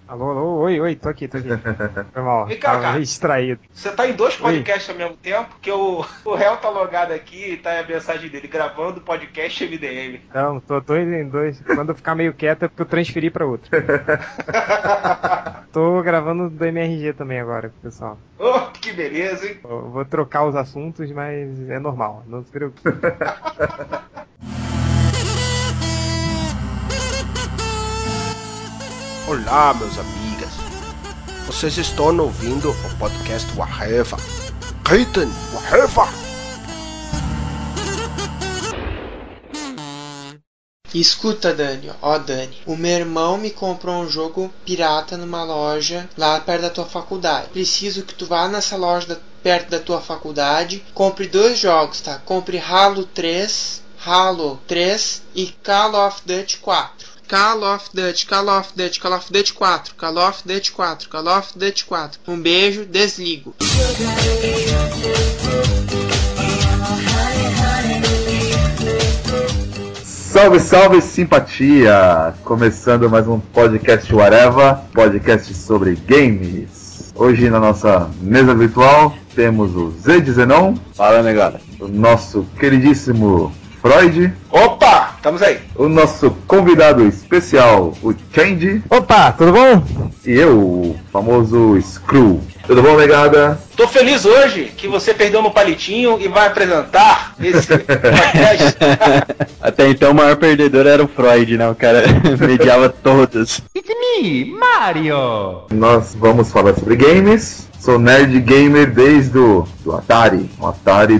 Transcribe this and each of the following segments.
Alô, alô, oi, tô aqui. Foi mal, Vem cá, tava distraído. Você tá em 2 podcasts ao mesmo tempo, que o réu tá logado aqui e tá a mensagem dele, gravando podcast MDM. Não, tô em dois. Quando eu ficar meio quieto é porque eu transferi pra outro. Tô gravando do MRG também agora, pessoal. Oh, que beleza, hein? Eu vou trocar os assuntos, mas é normal, não se preocupe. Olá, meus amigas. Vocês estão ouvindo o podcast Waheva. Reiten, Waheva. Escuta, Dani, Dani, o meu irmão me comprou um jogo pirata numa loja lá perto da tua faculdade. Preciso que tu vá nessa loja perto da tua faculdade, compre 2 jogos, tá? Compre Halo 3 e Call of Duty 4. Call of Duty 4. Um beijo, desligo. Salve, salve, simpatia! Começando mais um podcast Whatever, podcast sobre games. Hoje na nossa mesa virtual temos o Zed Zenon. Fala, negada. O nosso queridíssimo Freud. Opa, estamos aí. O nosso convidado especial, o Change. Opa, tudo bom? E eu, o famoso Screw. Tudo bom, negada? Tô feliz hoje que você perdeu no palitinho e vai apresentar esse podcast. Até então o maior perdedor era o Freud, né? O cara mediava todas. It's me, Mario! Nós vamos falar sobre games. Sou nerd gamer desde o Atari, um Atari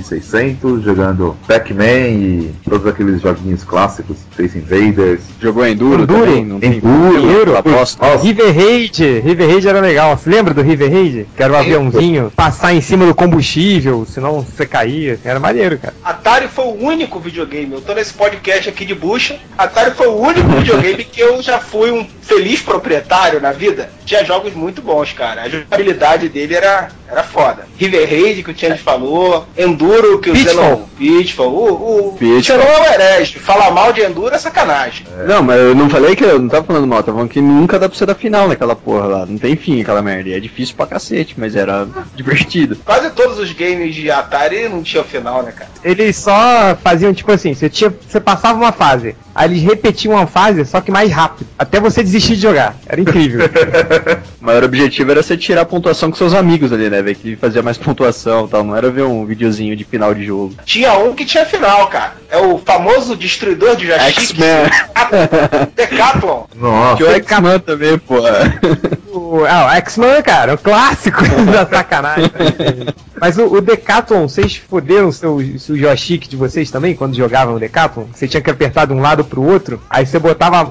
2600, jogando Pac-Man e todos aqueles joguinhos clássicos, Space Invaders. Jogou Enduro também? Não tem Enduro, River Raid era legal. Você lembra do River Raid? Que era um aviãozinho, passar em cima do combustível, senão você caía. Era maneiro, cara. Atari foi o único videogame, eu tô nesse podcast aqui de bucha, Atari foi o único videogame que eu já fui um feliz proprietário na vida. Tinha jogos muito bons, cara. A jogabilidade dele era foda. River Raid, que o Change falou, Enduro, que o Zenon... Pitfall. O Zenon é um herege. Falar mal de Enduro é sacanagem. Não, mas eu não falei que eu não tava falando mal, tava falando que nunca dá pra você dar final naquela porra lá. Não tem fim aquela merda. É difícil pra cacete, mas era divertido. Quase todos os games de Atari não tinham final, né, cara? Eles só faziam tipo assim, você passava uma fase, aí eles repetiam uma fase, só que mais rápido, até você desistir de jogar. Era incrível. O maior objetivo era você tirar a pontuação com seus amigos ali, né, velho? Que fazia mais pontuação e tal. Não era ver um videozinho de final de jogo. Tinha um que tinha final, cara. É o famoso destruidor de joystick. X-Men. Decathlon. Nossa. Que o X-Men também, porra. O X-Men, cara, o clássico da sacanagem. Mas o Decathlon, vocês foderam o seu joystick de vocês também, quando jogavam o Decathlon? Você tinha que apertar de um lado pro outro, aí você botava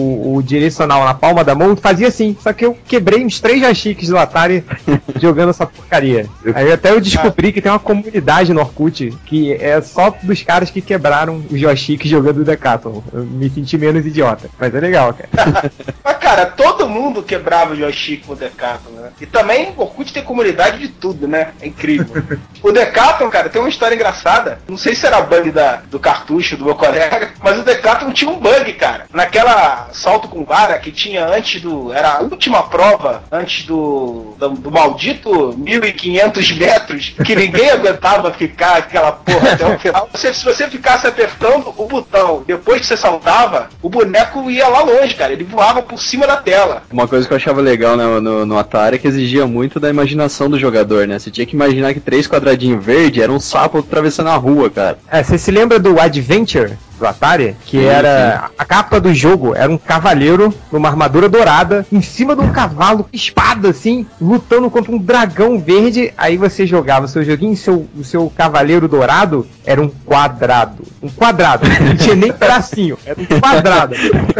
o direcional na palma da mão e fazia assim. Só que eu quebrei uns 3 joysticks do Atari jogando essa porcaria. Aí até eu descobri que tem uma comunidade no Orkut que é só dos caras que quebraram os joysticks jogando o Decathlon. Eu me senti menos idiota, mas é legal, cara. Mas, cara, todo mundo quebrava o joystick com o Decathlon, né? E também o Orkut tem comunidade de tudo, né? É incrível. O Decathlon, cara, tem uma história engraçada. Não sei se era bug do cartucho do meu colega, mas o Decathlon tinha um bug, cara. Naquela salto com vara que tinha antes do... Era a última prova antes do maldito 1500 metros, que ninguém aguentava ficar aquela porra até o final. Se você ficasse apertando o botão depois que você saltava, o boneco ia lá longe, cara. Ele voava por cima da tela. Uma coisa que eu achava legal no Atari é que exigia muito da imaginação do jogador, né? Você tinha que imaginar que 3 quadradinhos verdes era um sapo atravessando a rua, cara. Você se lembra do Adventure do Atari? Que era... A capa do jogo era um cavaleiro numa armadura dourada, em cima de um cavalo, espada assim, lutando contra um dragão verde. Aí você jogava o seu joguinho, o seu cavaleiro dourado era um quadrado. Um quadrado, não tinha nem tracinho, era um quadrado.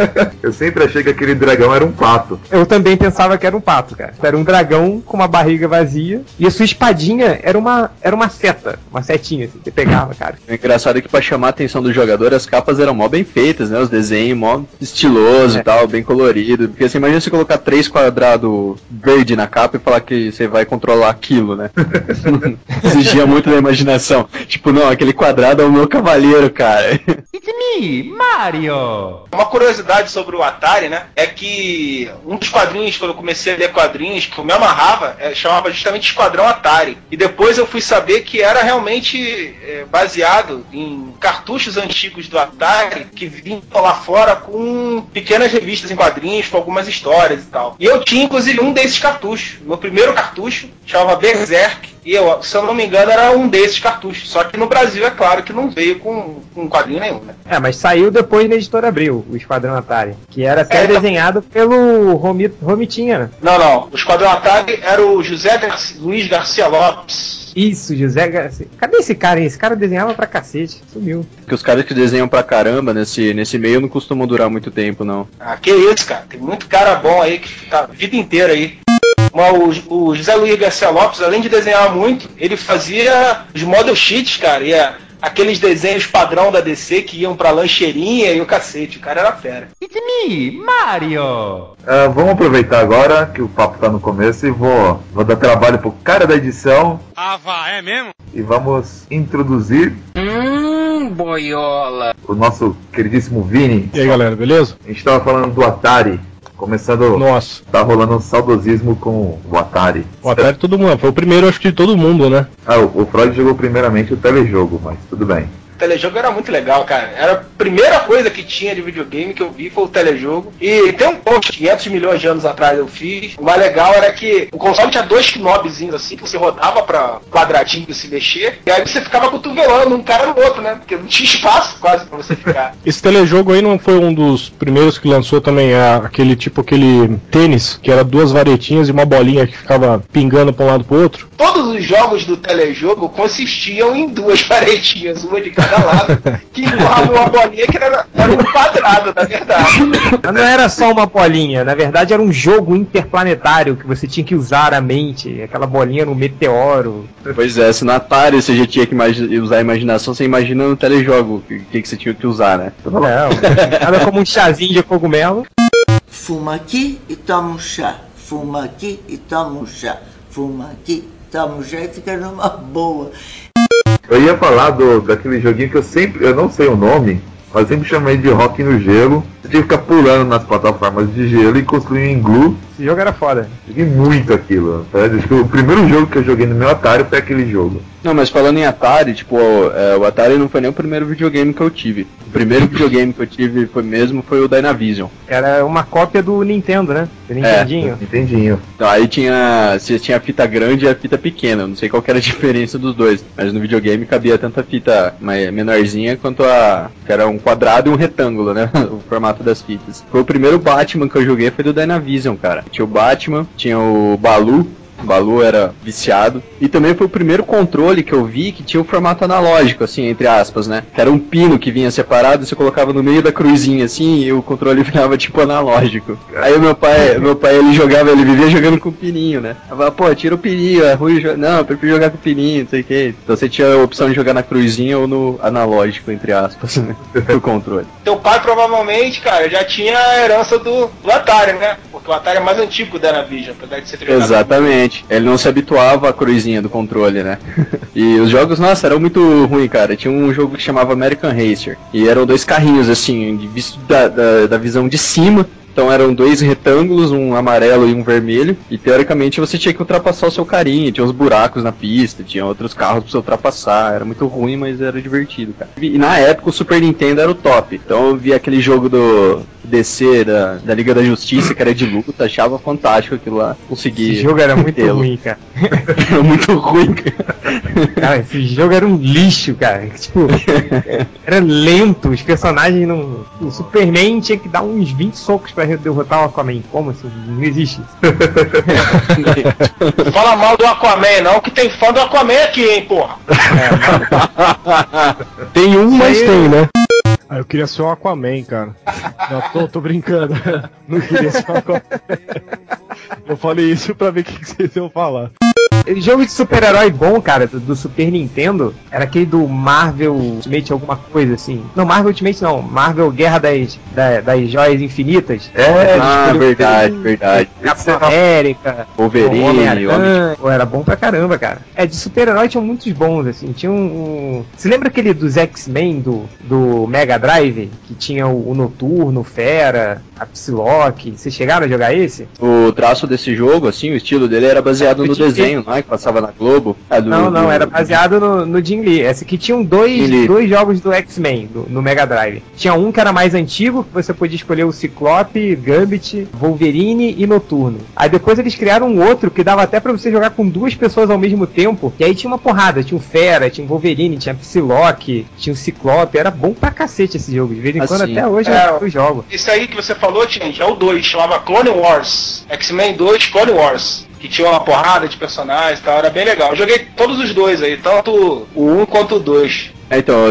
Eu sempre achei que aquele dragão era um pato. Eu também pensava que era um pato, cara. Era um dragão com uma barriga vazia e a sua espadinha era uma seta, uma setinha assim, você pegava, cara. O engraçado é que pra chamar a atenção do jogador, as capas eram mó bem feitas, né? Os desenhos mó estiloso e tal, bem colorido. Porque você imagina você colocar 3 quadrados verde na capa e falar que você vai controlar aquilo, né? Exigia muito da imaginação. Tipo, não, aquele quadrado é o meu cavaleiro, cara. It's me, Mario! Uma curiosidade sobre o Atari, né, é que um dos quadrinhos, quando eu comecei a ler quadrinhos, que eu me amarrava, chamava justamente Esquadrão Atari. E depois eu fui saber que era realmente baseado em cartuchos antigos do Atari, que vinham lá fora com pequenas revistas em quadrinhos, com algumas histórias e tal. E eu tinha, inclusive, um desses cartuchos. Meu primeiro cartucho chamava Berserk, e eu, se eu não me engano, era um desses cartuchos. Só que no Brasil, é claro que não veio com quadrinho nenhum, né? Mas saiu depois na Editora Abril, o Esquadrão Atari, que era até desenhado pelo Romitinha, né? Não. O Esquadrão Atari era o Luiz Garcia Lopes. Isso, José Garcia. Cadê esse cara, hein? Esse cara desenhava pra cacete, sumiu. Porque os caras que desenham pra caramba nesse meio não costumam durar muito tempo, não. Ah, que isso, cara. Tem muito cara bom aí que fica a vida inteira aí. Mas o José Luiz Garcia Lopes, além de desenhar muito, ele fazia os model sheets, cara, e aqueles desenhos padrão da DC que iam pra lancheirinha e o cacete. O cara era fera. It's me, Mario! Vamos aproveitar agora que o papo tá no começo e vou dar trabalho pro cara da edição. É mesmo? E vamos introduzir Boiola! o nosso queridíssimo Vini. E aí, galera, beleza? A gente tava falando do Atari. Começando, Nossa, tá rolando um saudosismo com o Atari. o Atari todo mundo, foi o primeiro, acho que de todo mundo, né? O Freud jogou primeiramente o telejogo, mas tudo bem. O telejogo era muito legal, cara. Era a primeira coisa que tinha de videogame que eu vi foi o telejogo. E tem um post, 500 milhões de anos atrás eu fiz. O mais legal era que o console tinha 2 knobzinhos assim, que você rodava pra quadradinho se mexer. E aí você ficava cotovelando um cara no outro, né? Porque não tinha espaço quase pra você ficar. Esse telejogo aí não foi um dos primeiros que lançou também aquele tênis, que era 2 varetinhas e uma bolinha que ficava pingando pra um lado pro outro? Todos os jogos do telejogo consistiam em 2 varetinhas, uma de cada lado, que empurravam uma bolinha que era um quadrado, na verdade. Mas não era só uma bolinha, na verdade era um jogo interplanetário que você tinha que usar a mente, aquela bolinha no meteoro. Pois é, se no Atari você já tinha que usar a imaginação, você imagina no telejogo o que você tinha que usar, né? Não, nada como um chazinho de cogumelo. Fuma aqui e toma um chá. Fuma aqui e toma um chá. Fuma aqui, toma um chá e fica numa boa. Eu ia falar daquele joguinho que eu não sei o nome, mas eu sempre chamei de Rock no Gelo. Você tinha que ficar pulando nas plataformas de gelo e construir em glue. Esse jogo era foda. Joguei muito aquilo. Acho que o primeiro jogo que eu joguei no meu Atari foi aquele jogo. Não, mas falando em Atari, o Atari não foi nem o primeiro videogame que eu tive. O primeiro videogame que eu tive foi o Dynavision. Era uma cópia do Nintendo, né? Do Nintendinho. Nintendinho. Então, aí você tinha a fita grande e a fita pequena. Eu não sei qual que era a diferença dos dois. Mas no videogame cabia tanto a fita menorzinha quanto que era um quadrado e um retângulo, né? O formato das fitas. Foi o primeiro Batman que eu joguei, foi do Dynavision, cara. Tinha o Batman, tinha o Balu. O Balu era viciado. E também foi o primeiro controle que eu vi que tinha o formato analógico, assim, entre aspas, né? Que era um pino que vinha separado, você colocava no meio da cruzinha, assim, e o controle virava tipo analógico. Aí o meu pai, ele vivia jogando com o pininho, né? Eu falava, pô, tira o pininho, é ruim jogar. Não, eu prefiro jogar com o pininho, não sei o que. Então você tinha a opção de jogar na cruzinha ou no analógico, entre aspas, né? O controle. Teu pai provavelmente, cara, já tinha a herança do Atari, né? Porque o Atari é mais antigo que o Dynavision, apesar de ser treinado. Exatamente. Ele não se habituava à cruzinha do controle, né? E os jogos, nossa, eram muito ruins, cara. Tinha um jogo que chamava American Racer. E eram 2 carrinhos, assim, visto da visão de cima. Então eram 2 retângulos, um amarelo e um vermelho, e teoricamente você tinha que ultrapassar o seu carinha, tinha uns buracos na pista, tinha outros carros pra você ultrapassar, era muito ruim, mas era divertido, cara. E na época o Super Nintendo era o top, então eu vi aquele jogo do DC, da Liga da Justiça, que era de luta, achava fantástico aquilo lá, consegui. Esse jogo era muito ruim, cara. Era muito ruim, cara. Cara, esse jogo era um lixo, cara. Tipo, era lento, os personagens não... O Superman tinha que dar uns 20 socos pra derrotar o Aquaman. Como assim? Não existe isso. Não fala mal do Aquaman, não, que tem fã do Aquaman aqui, hein, porra. Tem um, mas tem, né? Eu queria ser o Aquaman, cara. Não, tô brincando. Não queria ser o Aquaman. Eu falei isso pra ver o que vocês iam falar. Jogo de super-herói bom, cara, do Super Nintendo, era aquele do Marvel Ultimate alguma coisa assim. Não, Marvel Ultimate não, Marvel Guerra das Joias Infinitas. Verdade. Capitão América, Wolverine, era bom pra caramba, cara. De super-herói tinham muitos bons, assim. Tinha Você lembra aquele dos X-Men do Mega Drive? Que tinha o Noturno, o Fera, a Psylocke. Vocês chegaram a jogar esse? O traço desse jogo, assim, o estilo dele era baseado no desenho, não é? Que passava na Globo. Não, era baseado no Jim Lee. Esse aqui tinham dois jogos do X-Men no Mega Drive. Tinha um que era mais antigo, que você podia escolher o Ciclope, Gambit, Wolverine e Noturno. Aí depois eles criaram um outro que dava até pra você jogar com 2 pessoas ao mesmo tempo. E aí tinha uma porrada, tinha o Fera, tinha o Wolverine, tinha a Psylocke, tinha o Ciclope. Era bom pra cacete esse jogo. De vez em quando até hoje eu jogo. Esse aí que você falou, Tinge, é o 2, chamava Clone Wars. X-Men 2 Clone Wars. Que tinha uma porrada de personagens e tal, era bem legal. Eu joguei todos os dois aí, tanto o 1 quanto o 2. Então,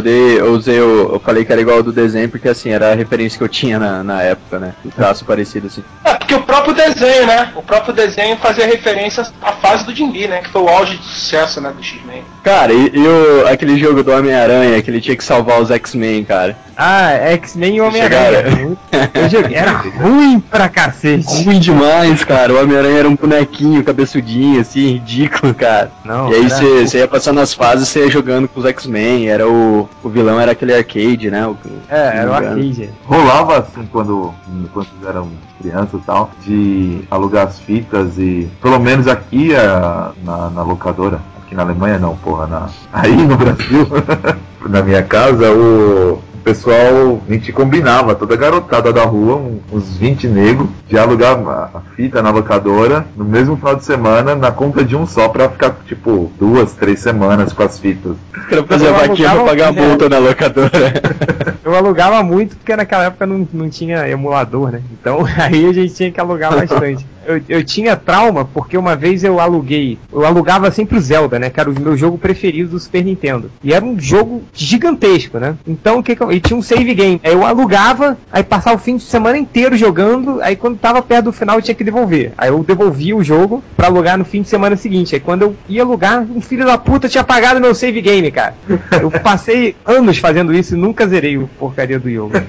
eu falei que era igual ao do desenho, porque assim, era a referência que eu tinha na época, né? Um traço parecido assim. Porque o próprio desenho, né? O próprio desenho fazia referência à fase do Jim Lee, né? Que foi o auge de sucesso, né? Do X-Men. Cara, aquele jogo do Homem-Aranha, que ele tinha que salvar os X-Men, cara. X-Men e Homem-Aranha. Eu joguei, era ruim pra cacete. Ruim demais, cara. O Homem-Aranha era um bonequinho, cabeçudinho, assim, ridículo, cara. Não, e aí você ia passando as fases, você ia jogando com os X-Men, o vilão era aquele arcade, né? Era o arcade. Rolava assim quando eram crianças e tal, de alugar as fitas e, pelo menos aqui na locadora, aqui na Alemanha não, porra, aí no Brasil, na minha casa, o pessoal, a gente combinava, toda a garotada da rua, uns 20 negros, de alugar a fita na locadora no mesmo final de semana, na conta de um só, pra ficar tipo 2, 3 semanas com as fitas. Quero fazer a vaquinha pra pagar a multa na locadora. Eu alugava muito porque naquela época não tinha emulador, né? Então aí a gente tinha que alugar bastante. Eu tinha trauma porque uma vez eu alugava sempre o Zelda, né? Que era o meu jogo preferido do Super Nintendo. E era um jogo gigantesco, né? Então e tinha um save game. Aí eu alugava, aí passava o fim de semana inteiro jogando, aí quando tava perto do final eu tinha que devolver. Aí eu devolvia o jogo pra alugar no fim de semana seguinte. Aí quando eu ia alugar, um filho da puta tinha apagado meu save game, cara. Eu passei anos fazendo isso e nunca zerei o porcaria do jogo.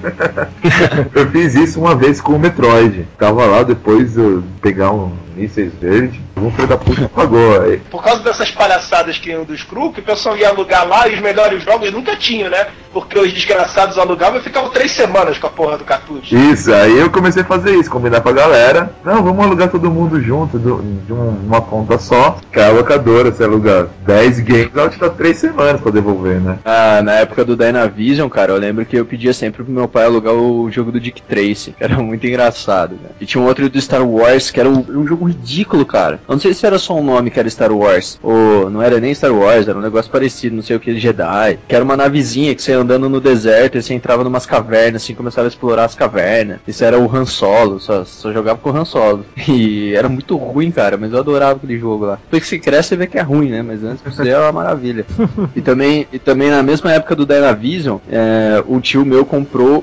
Eu fiz isso uma vez com o Metroid. Tava lá, depois eu pegar um mísseis verde, um filho da puta pagou aí. Por causa dessas palhaçadas que iam dos Kruk, o pessoal ia alugar lá e os melhores jogos nunca tinham, né? Porque os desgraçados alugavam e ficavam 3 semanas com a porra do cartucho. Isso, aí eu comecei a fazer isso, combinar com a galera. Não, vamos alugar todo mundo junto, de uma conta só. Que é a locadora, você alugar 10 games, ela te dá 3 semanas pra devolver, né? Na época do Dynavision, cara, eu lembro que eu pedia sempre pro meu pai alugar o jogo do Dick Tracy, que era muito engraçado, né? E tinha um outro do Star Wars, que era um jogo ridículo, cara. Eu não sei se era só um nome que era Star Wars, ou não era nem Star Wars, era um negócio parecido, não sei o que, Jedi, que era uma navezinha que você ia andando no deserto e você entrava numas cavernas, assim, começava a explorar as cavernas. Isso era o Han Solo, só jogava com o Han Solo. E era muito ruim, cara, mas eu adorava aquele jogo lá. Depois que você cresce, você vê que é ruim, né? Mas antes você é uma maravilha. E também na mesma época do Dynavision, o tio meu comprou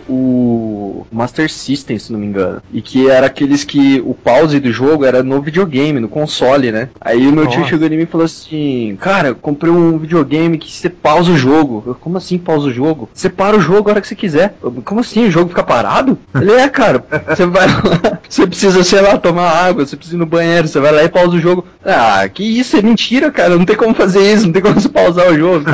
o Master System, se não me engano. E que era aqueles que o pause do jogo era no videogame, no console, né? Aí o meu tio chegou em mim e falou assim: cara, eu comprei um videogame que você pausa o jogo. Eu, como assim pausa o jogo? Você para o jogo a hora que você quiser. Eu, como assim? O jogo fica parado? Ele cara, você vai lá, você precisa, sei lá, tomar água, você precisa ir no banheiro, você vai lá e pausa o jogo. Ah, que isso? É mentira, cara. Não tem como fazer isso, não tem como você pausar o jogo.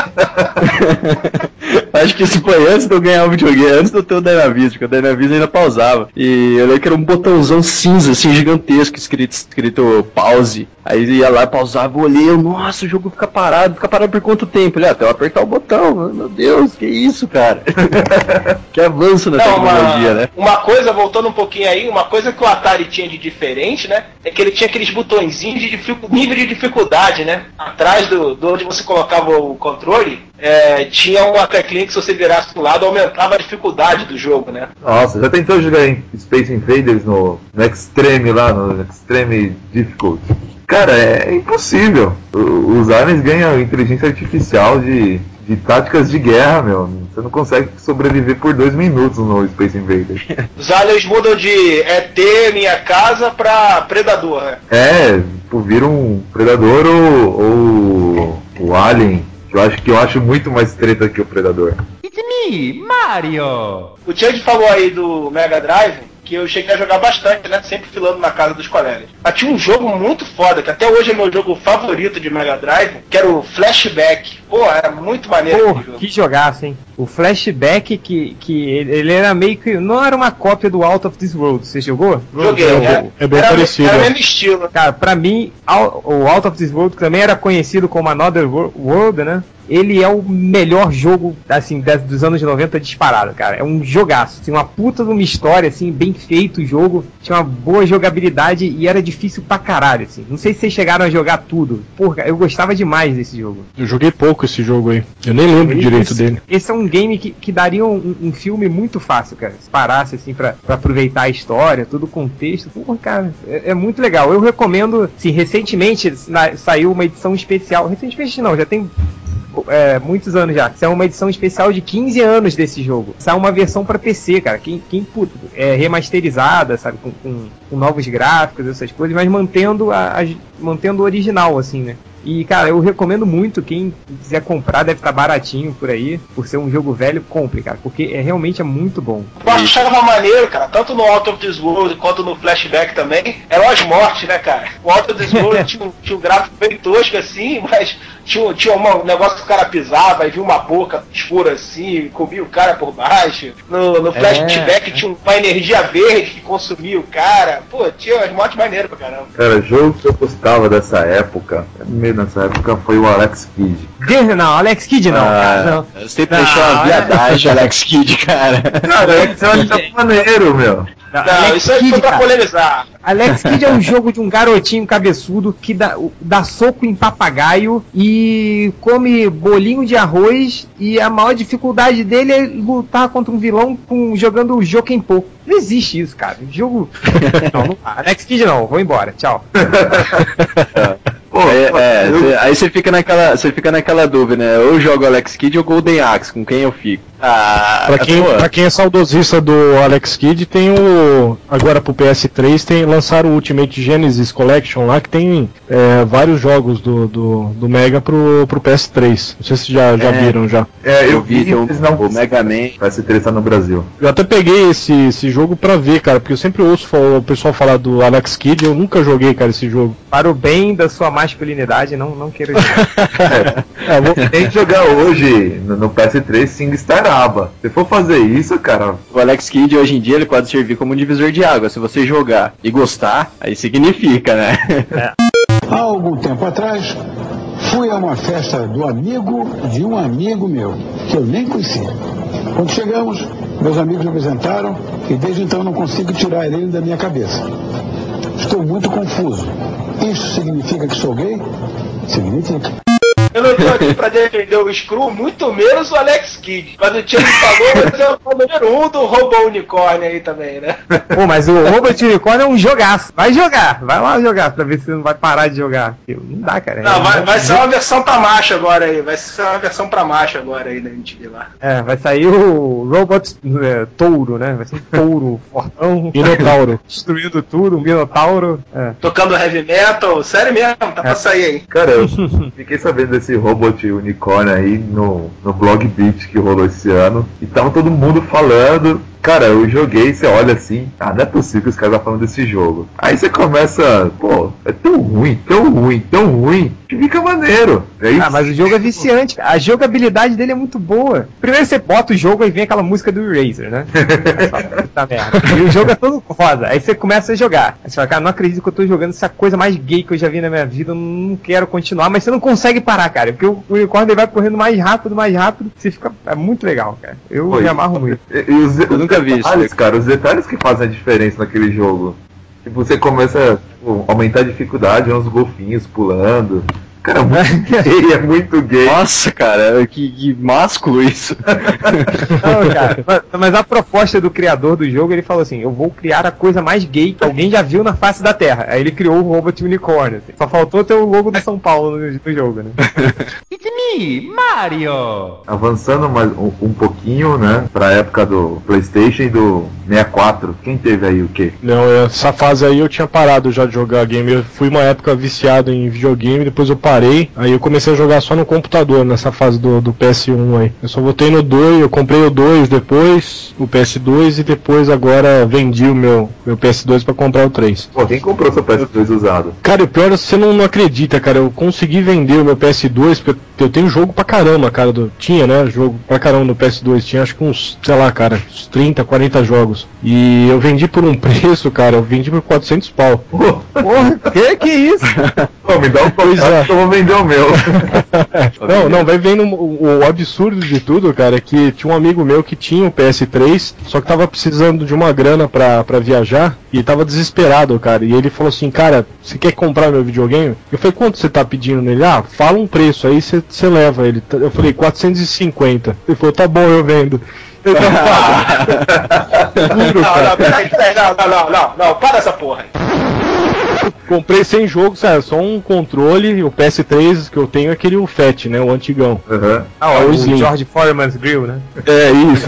Acho que isso foi antes de eu ganhar o videogame, antes de eu ter o Dynavision, porque o Dynavision ainda pausava. E eu lembro que era um botãozão cinza, assim, gigantesco, escrito pause. Aí ia lá, pausava, eu olhei, nossa, o jogo fica parado por quanto tempo? Ele, até eu apertar o botão, meu Deus, que isso, cara? Que avanço na tecnologia, né? Uma coisa, voltando um pouquinho aí, uma coisa que o Atari tinha de diferente, né? É que ele tinha aqueles botõezinhos de nível de dificuldade, né? Atrás do onde você colocava o controle, tinha uma teclinha que se você virasse pro lado, aumentava a dificuldade do jogo, né? Nossa, já tentou jogar em Space Invaders no Extreme lá, no Extreme Difficulty? Cara, é impossível. Os aliens ganham inteligência artificial de de táticas de guerra, meu. Você não consegue sobreviver por 2 minutos no Space Invaders. Os aliens mudam de ET, minha casa, pra Predador, né? Vira um Predador ou o Alien, que eu acho muito mais treta que o Predador. It's me, Mario! O Chad falou aí do Mega Drive, que eu cheguei a jogar bastante, né? Sempre filando na casa dos colegas. Mas tinha um jogo muito foda, que até hoje é meu jogo favorito de Mega Drive, que era o Flashback. Pô, era muito maneiro. Pô, que jogaço, hein? O Flashback, que ele era meio que... Não era uma cópia do Out of This World. Você jogou? Joguei, É bem parecido. Era o mesmo estilo. Cara, pra mim, o Out of This World, que também era conhecido como Another World, né? Ele é o melhor jogo, assim, dos anos 90 disparado, cara. É um jogaço. Tinha uma puta de uma história, assim, bem feito o jogo. Tinha uma boa jogabilidade e era difícil pra caralho, assim. Não sei se vocês chegaram a jogar tudo. Porra, eu gostava demais desse jogo. Eu joguei pouco esse jogo aí. Eu nem lembro direito dele. Esse é um game que daria um filme muito fácil, cara. Se parasse, assim, pra aproveitar a história, todo o contexto. Porra, cara, é muito legal. Eu recomendo, assim, recentemente saiu uma edição especial. Recentemente não, já tem... muitos anos já. Isso é uma edição especial de 15 anos desse jogo. Isso é uma versão pra PC, cara. Remasterizada, sabe? Com novos gráficos, essas coisas, mas mantendo o original, assim, né? E, cara, eu recomendo muito, quem quiser comprar, deve estar baratinho por aí, por ser um jogo velho, compre, cara, porque realmente é muito bom. Eu achava maneiro, cara, tanto no Out of This World quanto no Flashback também, eram as mortes, né, cara? O Out of This World tinha um gráfico bem tosco assim, mas tinha um negócio que o cara pisava e viu uma boca escura assim, comia o cara por baixo. No Flashback tinha uma energia verde que consumia o cara. Pô, tinha as mortes maneiras pra caramba. Cara, jogo que eu gostava dessa época, meio nessa época, foi o Alex Kidd. Não, Alex Kidd não, cara, não. Eu sempre deixou uma viadagem, Alex Kidd, cara. Cara, Alex é maneiro, meu. Não, isso aí foi pra polemizar. Alex Kidd é um jogo de um garotinho cabeçudo que dá soco em papagaio e come bolinho de arroz, e a maior dificuldade dele é lutar contra um vilão jogando o Jokenpô. Não existe isso, cara. O jogo... não, Alex Kidd não, vou embora, tchau. Aí você fica naquela dúvida, né? Ou jogo Alex Kidd ou Golden Axe, com quem eu fico? Pra quem é saudosista do Alex Kidd, tem agora pro PS3 lançaram o Ultimate Genesis Collection lá, que tem vários jogos do Mega pro PS3. Não sei se já viram já. Eu vi o Mega Man. Vai se interessar no Brasil. Eu até peguei esse jogo pra ver, cara, porque eu sempre ouço o pessoal falar do Alex Kidd, eu nunca joguei, cara, esse jogo. Para o bem da sua masculinidade, não quero jogar. Tem que jogar hoje no PS3 SingStar Aba. Se for fazer isso, cara... O Alex Kidd hoje em dia ele pode servir como um divisor de água. Se você jogar e gostar, aí significa, né? Há algum tempo atrás, fui a uma festa do amigo de um amigo meu, que eu nem conhecia. Quando chegamos, meus amigos me apresentaram e desde então não consigo tirar ele da minha cabeça. Estou muito confuso. Isso significa que sou gay? Significa. Eu não tô aqui pra defender o Screw, muito menos o Alex Kidd. Mas o Thiago falou, mas é o número 1 do Robo Unicorn aí também, né? Pô, mas o Robot Unicorn é um jogaço. Vai lá jogar, pra ver se você não vai parar de jogar. Não dá, cara. Não, vai ser uma versão pra macho agora aí. Vai ser uma versão pra macho agora aí, né? A gente vê lá. Vai sair o Robot Touro, né? Vai ser um touro fortão. Minotauro. Destruindo tudo, um Minotauro. Tocando heavy metal. Sério mesmo, tá pra sair aí. Cara, eu fiquei sabendo desse Robot Unicorn aí no Blog Beat que rolou esse ano. E tava todo mundo falando. Cara, eu joguei, você olha assim, não é possível que os caras estão falando desse jogo. Aí você começa, pô, é tão ruim, que fica maneiro. Mas o jogo é viciante, a jogabilidade dele é muito boa. Primeiro você bota o jogo e vem aquela música do Eraser, né? Puta merda. E o jogo é todo rosa, aí você começa a jogar. Aí você fala, cara, não acredito que eu tô jogando essa coisa mais gay que eu já vi na minha vida, eu não quero continuar, mas você não consegue parar, cara, porque o unicórnio vai correndo mais rápido, você fica, é muito legal, cara. Eu me amarro muito. Eu nunca vi isso, cara, os detalhes que fazem a diferença naquele jogo. Tipo, você começa a aumentar a dificuldade, uns golfinhos pulando. Cara, muito gay, é muito gay. Nossa, cara, que másculo isso. Não, cara, mas a proposta do criador do jogo, ele falou assim, eu vou criar a coisa mais gay que alguém já viu na face da Terra. Aí ele criou o Robot Unicorn. Assim. Só faltou ter o logo do São Paulo no jogo, né? It's me, Mario! Avançando mais um pouquinho, né, pra época do PlayStation e do 64. Quem teve aí o quê? Não, essa fase aí eu tinha parado já de jogar game. Eu fui uma época viciado em videogame, depois eu parei. Aí eu comecei a jogar só no computador, nessa fase do PS1 aí. Eu só voltei no 2, eu comprei o 2 depois, o PS2, e depois agora vendi o meu PS2 pra comprar o 3. Pô, quem comprou seu PS2 usado? Cara, o pior é que você não acredita, cara. Eu consegui vender o meu PS2, porque eu tenho jogo pra caramba, cara. Tinha, né, jogo pra caramba no PS2. Tinha acho que uns, sei lá, cara, uns 30, 40 jogos. E eu vendi por um preço, cara, eu vendi por 400 pau. Porra, que isso? Pô, me dá um contato que eu vou vender o meu. Não, vai vendo o absurdo de tudo, cara, que tinha um amigo meu que tinha o PS3, só que tava precisando de uma grana pra viajar, e tava desesperado, cara. E ele falou assim, cara, você quer comprar meu videogame? Eu falei, quanto você tá pedindo nele? Ah, fala um preço, aí você leva ele. Eu falei, 450. Ele falou, tá bom, eu vendo. Não, para essa porra aí. Comprei 100 jogos, sério, só um controle, o PS3 que eu tenho é aquele FAT, né, o antigão. O George Foreman's Grill, né? É, isso.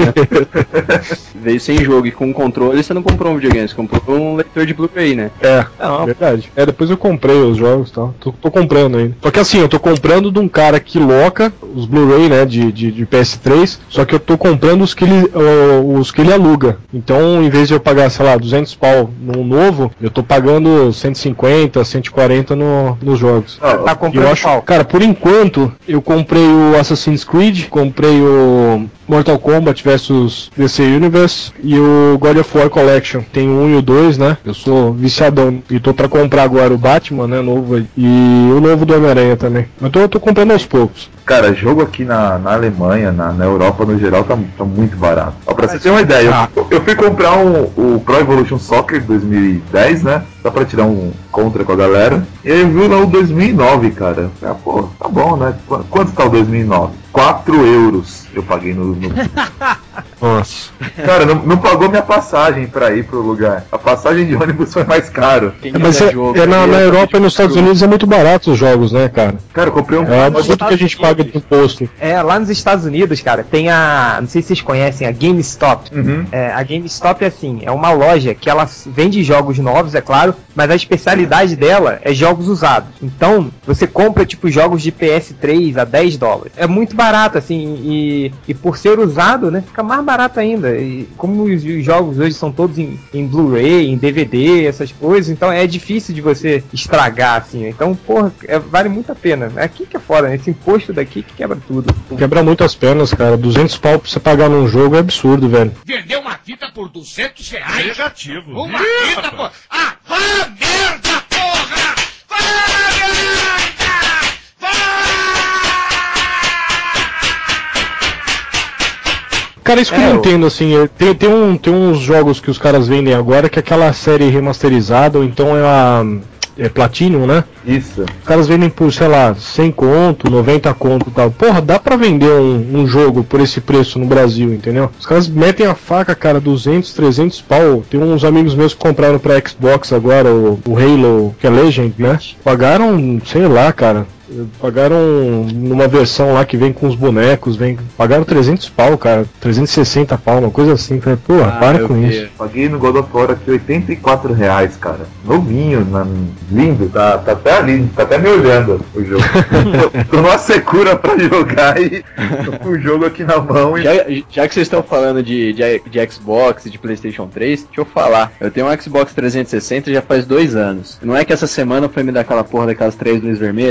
Veio sem jogo e com controle você não comprou um videogame, você comprou um leitor de Blu-ray, né? Verdade. Depois eu comprei os jogos e tal, tô comprando ainda. Só que assim, eu tô comprando de um cara que loca os Blu-ray, né, de PS3, só que eu tô comprando os que ele aluga. Então, em vez de eu pagar, sei lá, 200 pau num novo, eu tô pagando 150, 140 nos jogos. Tá comprando eu acho, cara, por enquanto, eu comprei o Assassin's Creed, comprei o Mortal Kombat vs DC Universe e o God of War Collection. Tem o 1 e o 2, né? Eu sou viciadão e tô pra comprar agora o Batman, né, novo, e o novo do Homem-Aranha também. Então eu tô comprando aos poucos. Cara, jogo aqui na Alemanha, na Europa no geral, tá muito barato. Ó, pra você ter uma ideia, eu fui comprar o Pro Evolution Soccer 2010, né? Só pra tirar um contra com a galera. E aí eu vi lá o 2009, cara. Ah, pô, tá bom, né? Quanto tá o 2009? 4 euros eu paguei no... Nossa. Cara, não pagou minha passagem pra ir pro lugar. A passagem de ônibus foi mais caro. Mas na Europa e nos Estados Unidos é muito barato os jogos, né, cara? Cara, eu comprei um... quanto que a gente paga de imposto? Lá nos Estados Unidos, cara, tem não sei se vocês conhecem, a GameStop. Uhum. A GameStop é assim, é uma loja que ela vende jogos novos, é claro, mas a especialidade dela é jogos usados. Então, você compra, tipo, jogos de PS3 a $10. É muito barato, assim, e por ser usado, né, fica mais barato ainda. E como os jogos hoje são todos em Blu-ray, em DVD, essas coisas, então é difícil de você estragar, assim. Então, porra, vale muito a pena. Aqui que é foda, né? Esse imposto daqui que quebra tudo. Quebra muitas pernas, cara. 200 pau pra você pagar num jogo é absurdo, velho. Vendeu uma fita por R$200? Negativo. Uma fita, pô! Ah, vá merda, porra! Vá merda! Vá! Cara, isso que eu não entendo, assim, tem uns jogos que os caras vendem agora que é aquela série remasterizada, ou então é Platinum, né? Isso. Os caras vendem por, sei lá, 100 conto, 90 conto e tal. Porra, dá pra vender um jogo por esse preço no Brasil, entendeu? Os caras metem a faca, cara, 200, 300 pau. Tem uns amigos meus que compraram pra Xbox agora, o Halo, que é Legend, né? Pagaram, sei lá, cara. Pagaram numa versão lá que vem com os bonecos, pagaram 300 pau, cara, 360 pau, uma coisa assim. Falei, porra, para com isso. Paguei no God of War aqui R$84, cara. Novinho, lindo, tá até ali, tá até me olhando o jogo. Tô numa secura pra jogar e o jogo aqui na mão. Já que vocês estão falando de Xbox e de PlayStation 3, deixa eu falar. Eu tenho um Xbox 360 já faz 2 anos. Não é que essa semana foi me dar aquela porra daquelas 3 luzes vermelhas no videogame?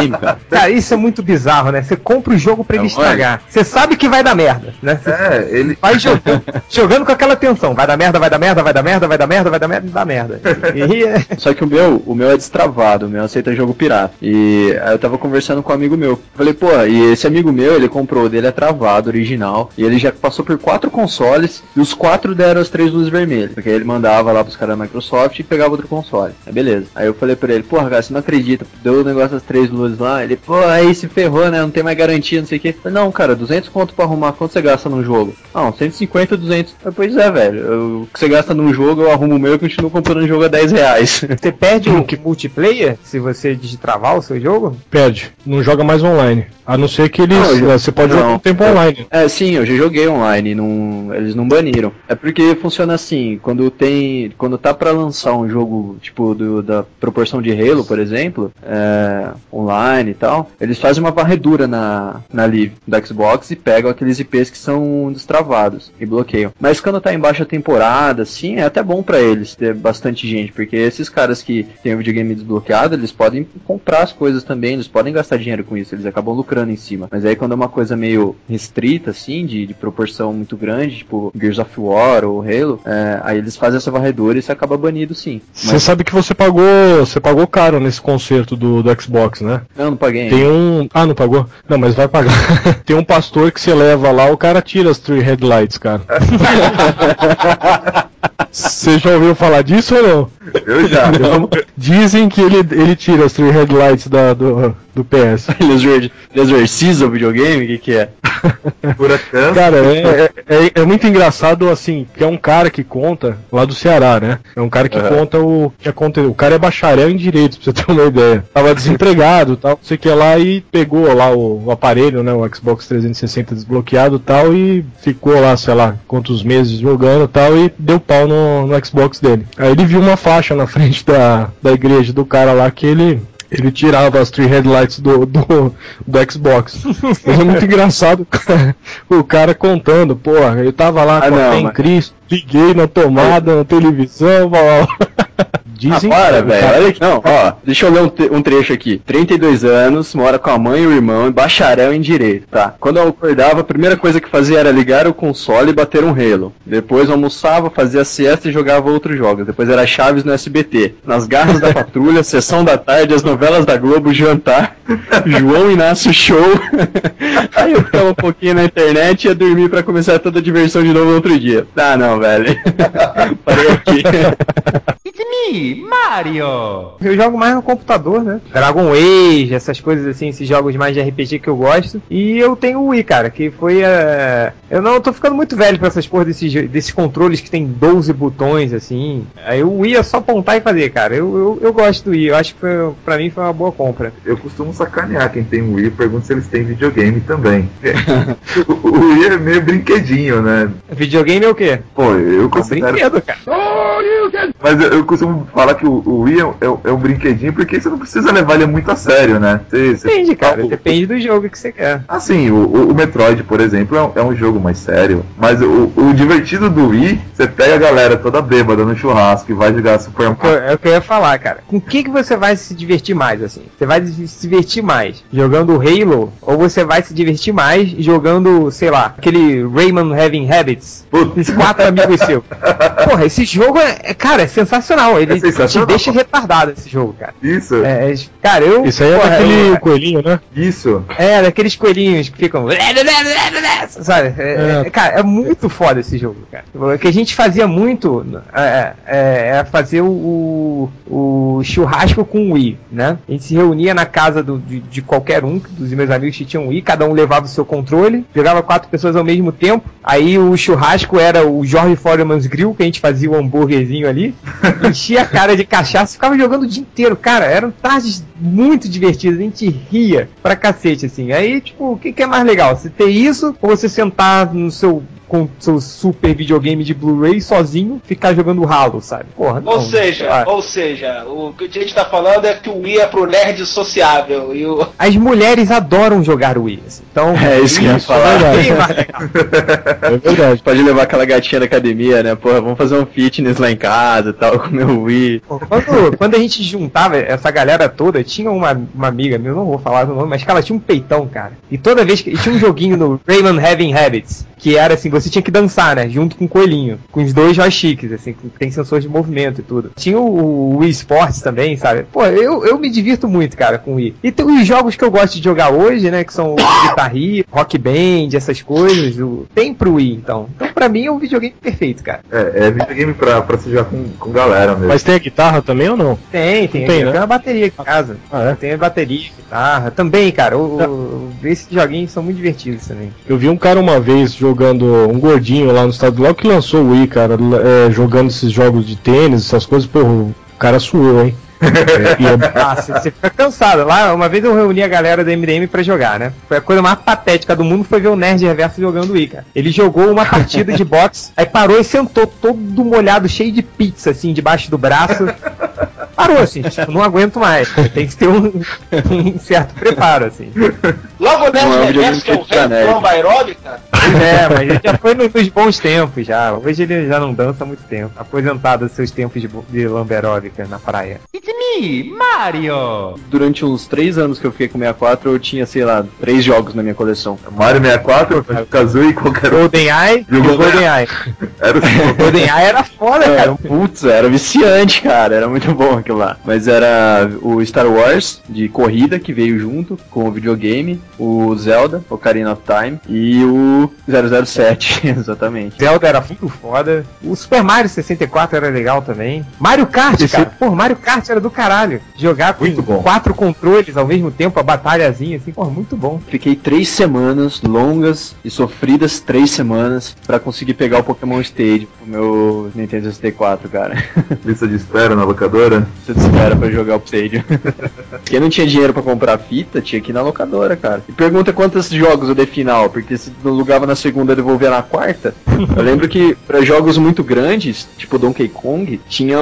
videogame, cara. Cara, isso é muito bizarro, né? Você compra o jogo pra ele estragar. Você sabe que vai dar merda, né? Ele vai jogando com aquela tensão. Vai dar merda, vai dar merda, vai dar merda, vai dar merda, vai dar merda, dá merda. Só que o meu é destravado, o meu aceita jogo pirata. E aí eu tava conversando com um amigo meu. Falei, pô, e esse amigo meu, ele comprou o dele, é travado, original. E ele já passou por 4 consoles e os 4 deram as 3 luzes vermelhas. Porque aí ele mandava lá pros caras da Microsoft e pegava outro console. Aí beleza. Aí eu falei pra ele, porra, cara, você não acredita, deu o negócio das 3 luzes lá. Ele, pô, aí se ferrou, né? Não tem mais garantia, não sei o que. Falei, não, cara, 200 conto pra arrumar, quanto você gasta num jogo? Não, 150, 200. Falei, pois é, velho. O que você gasta num jogo, eu arrumo o meu e continuo comprando um jogo a 10 reais. Você perde o multiplayer se você destravar o seu jogo? Perde. Não joga mais online. A não ser que você pode jogar um tempo online. Sim, eu já joguei online, eles não baniram. É porque funciona assim, quando tá pra lançar um jogo, tipo, da proporção de Halo, por exemplo, online e tal, eles fazem uma varredura na Live do Xbox e pegam aqueles IPs que são destravados e bloqueiam. Mas quando tá em baixa temporada, assim, é até bom pra eles ter bastante gente, porque esses caras que tem o videogame desbloqueado, eles podem comprar as coisas também, eles podem gastar dinheiro com isso, eles acabam lucrando em cima. Mas aí quando é uma coisa meio restrita, assim, de proporção muito grande, tipo Gears of War ou Halo, aí eles fazem essa varredura e você acaba banido, sim. Você sabe que você pagou caro nesse concerto do Xbox, né? Não paguei. Tem não pagou? Não, mas vai pagar. Tem um pastor que você leva lá, o cara tira as 3 headlights, cara. Você já ouviu falar disso ou não? Eu já. Dizem que ele tira as 3 headlights do PS. Ele exorciza o videogame? O que é? Cara, é muito engraçado, assim, que é um cara que conta, lá do Ceará, né? É um cara que conta o que aconteceu. O cara é bacharel em direito, pra você ter uma ideia. Tava desempregado, tal, não sei o que lá, e pegou lá o aparelho, né? O Xbox 360 desbloqueado e tal, e ficou lá, sei lá, quantos meses jogando e tal, e deu pau no Xbox dele. Aí ele viu uma faixa na frente da igreja do cara lá que ele tirava as 3 headlights do Xbox. Mas é muito engraçado o cara contando, porra, eu tava lá com a fé em Cristo, liguei na tomada, na televisão, Dizem velho, olha aqui, não, ó, deixa eu ler um trecho aqui. 32 anos, mora com a mãe e o irmão, e bacharel em direito, tá? Quando eu acordava, a primeira coisa que fazia era ligar o console e bater um Halo. Depois almoçava, fazia siesta e jogava outros jogos. Depois era Chaves no SBT. Nas garras da patrulha, sessão da tarde, as novelas da Globo, jantar, João Inácio Show. Aí eu ficava um pouquinho na internet e ia dormir pra começar toda a diversão de novo no outro dia. Ah, não, velho. Parei aqui. It's me, Mario! Eu jogo mais no computador, né? Dragon Age, essas coisas assim, esses jogos mais de RPG que eu gosto. E eu tenho o Wii, cara, que foi eu tô ficando muito velho pra essas porras desses controles que tem 12 botões, assim. Aí o Wii é só apontar e fazer, cara. Eu gosto do Wii, eu acho que pra mim foi uma boa compra. Eu costumo sacanear quem tem o Wii, pergunto se eles têm videogame também. O Wii é meio brinquedinho, né? Videogame é o quê? Pô, eu considero... brinquedo, cara. Mas eu costumo falar que o Wii é um brinquedinho porque você não precisa levar ele muito a sério, né? Depende, cara. Depende do jogo que você quer. Assim, o Metroid, por exemplo, é um jogo mais sério. Mas o divertido do Wii, você pega a galera toda bêbada no churrasco e vai jogar Super Mario. É o que eu ia falar, cara. Com o que você vai se divertir mais, assim? Você vai se divertir mais jogando Halo? Ou você vai se divertir mais jogando, sei lá, aquele Rayman Having Habits? Os 4 amigos seus. Porra, esse jogo cara, é sensacional. Ele te deixa retardado, esse jogo, cara. Isso. Cara, Isso aí é daquele coelhinho, né? Isso. Daqueles coelhinhos que ficam... Sabe? Cara, é muito foda esse jogo, cara. O que a gente fazia muito é fazer o churrasco com o Wii, né? A gente se reunia na casa de qualquer um dos meus amigos que tinham Wii, cada um levava o seu controle, jogava 4 pessoas ao mesmo tempo. Aí o churrasco era o Jorge Foreman's Grill, que a gente fazia o hambúrguerzinho ali, enchia a cara de cachaça e ficava jogando o dia inteiro. Cara, eram tardes muito divertidas, a gente ria pra cacete, assim. Aí, tipo, o que é mais legal? Você ter isso ou você sentar no seu com seu super videogame de Blu-ray sozinho ficar jogando Halo, sabe? Porra, não. Ou seja, o que a gente tá falando é que o Wii é pro nerd sociável e o... As mulheres adoram jogar Wii, assim. Então, É isso que eu ia falar. É verdade. Pode levar aquela gatinha na academia, né? Porra, vamos fazer um fitness lá em casa e tal, com o meu Wii. Quando a gente juntava essa galera toda, tinha uma amiga minha, eu não vou falar o nome, mas que ela tinha um peitão, cara. E toda vez que... E tinha um joguinho no Rayman Having Habits, que era assim, você tinha que dançar, né? Junto com o coelhinho. Com os dois joysticks, assim, que tem sensores de movimento e tudo. Tinha o Wii Sports também, sabe? Pô, eu me divirto muito, cara, com o Wii. E tem os jogos que eu gosto de jogar hoje, né? Que são o Guitar Hero, Rock Band, essas coisas. Tem pro Wii, então. Então, pra mim, é um videogame perfeito, cara. É videogame pra se jogar com galera mesmo. Mas tem a guitarra também ou não? Tem, né? Tem uma bateria aqui em casa. Tem a bateria, guitarra. Também, cara, esses joguinhos são muito divertidos também. Eu vi um cara uma vez jogando, um gordinho lá no estado logo que lançou o Wii, cara, jogando esses jogos de tênis, essas coisas, pô, o cara suou, hein? Você fica cansado. Lá, uma vez eu reuni a galera do MDM pra jogar, né? Foi a coisa mais patética do mundo, foi ver o Nerd Reverso jogando Wii, cara. Ele jogou uma partida de boxe, aí parou e sentou todo molhado, cheio de pizza, assim, debaixo do braço. Parou, assim, tipo, não aguento mais. Tem que ter um certo preparo, assim. Logo o Nerd Reverso, que é o rei do plomba aeróbica. Mas ele já foi nos bons tempos, já. Hoje ele já não dança há muito tempo. Aposentado dos seus tempos de lamba aeróbica na praia. It's me, Mario! Durante uns 3 anos que eu fiquei com 64, eu tinha, sei lá, 3 jogos na minha coleção. Mario 64, Kazooie e qualquer outro. GoldenEye e o GoldenEye. O GoldenEye era foda, cara. Putz, era viciante, cara. Era muito bom aquilo lá. Mas era o Star Wars de corrida que veio junto com o videogame, o Zelda, Ocarina of Time e o 007, exatamente. Zelda era muito foda. O Super Mario 64 era legal também. Mario Kart, cara. Pô, Mario Kart era do caralho. Jogar com 4 controles ao mesmo tempo, a batalhazinha, assim, pô, muito bom. Fiquei 3 semanas, longas e sofridas 3 semanas, pra conseguir pegar o Pokémon Stadium pro meu Nintendo 64, cara. Lista de espera na locadora? Lista de espera pra jogar o Stadium. Quem não tinha dinheiro pra comprar fita, tinha que ir na locadora, cara. E pergunta quantos jogos eu dei final, porque se não alugava na segunda, devolvia na quarta. Eu lembro que pra jogos muito grandes, tipo Donkey Kong, tinha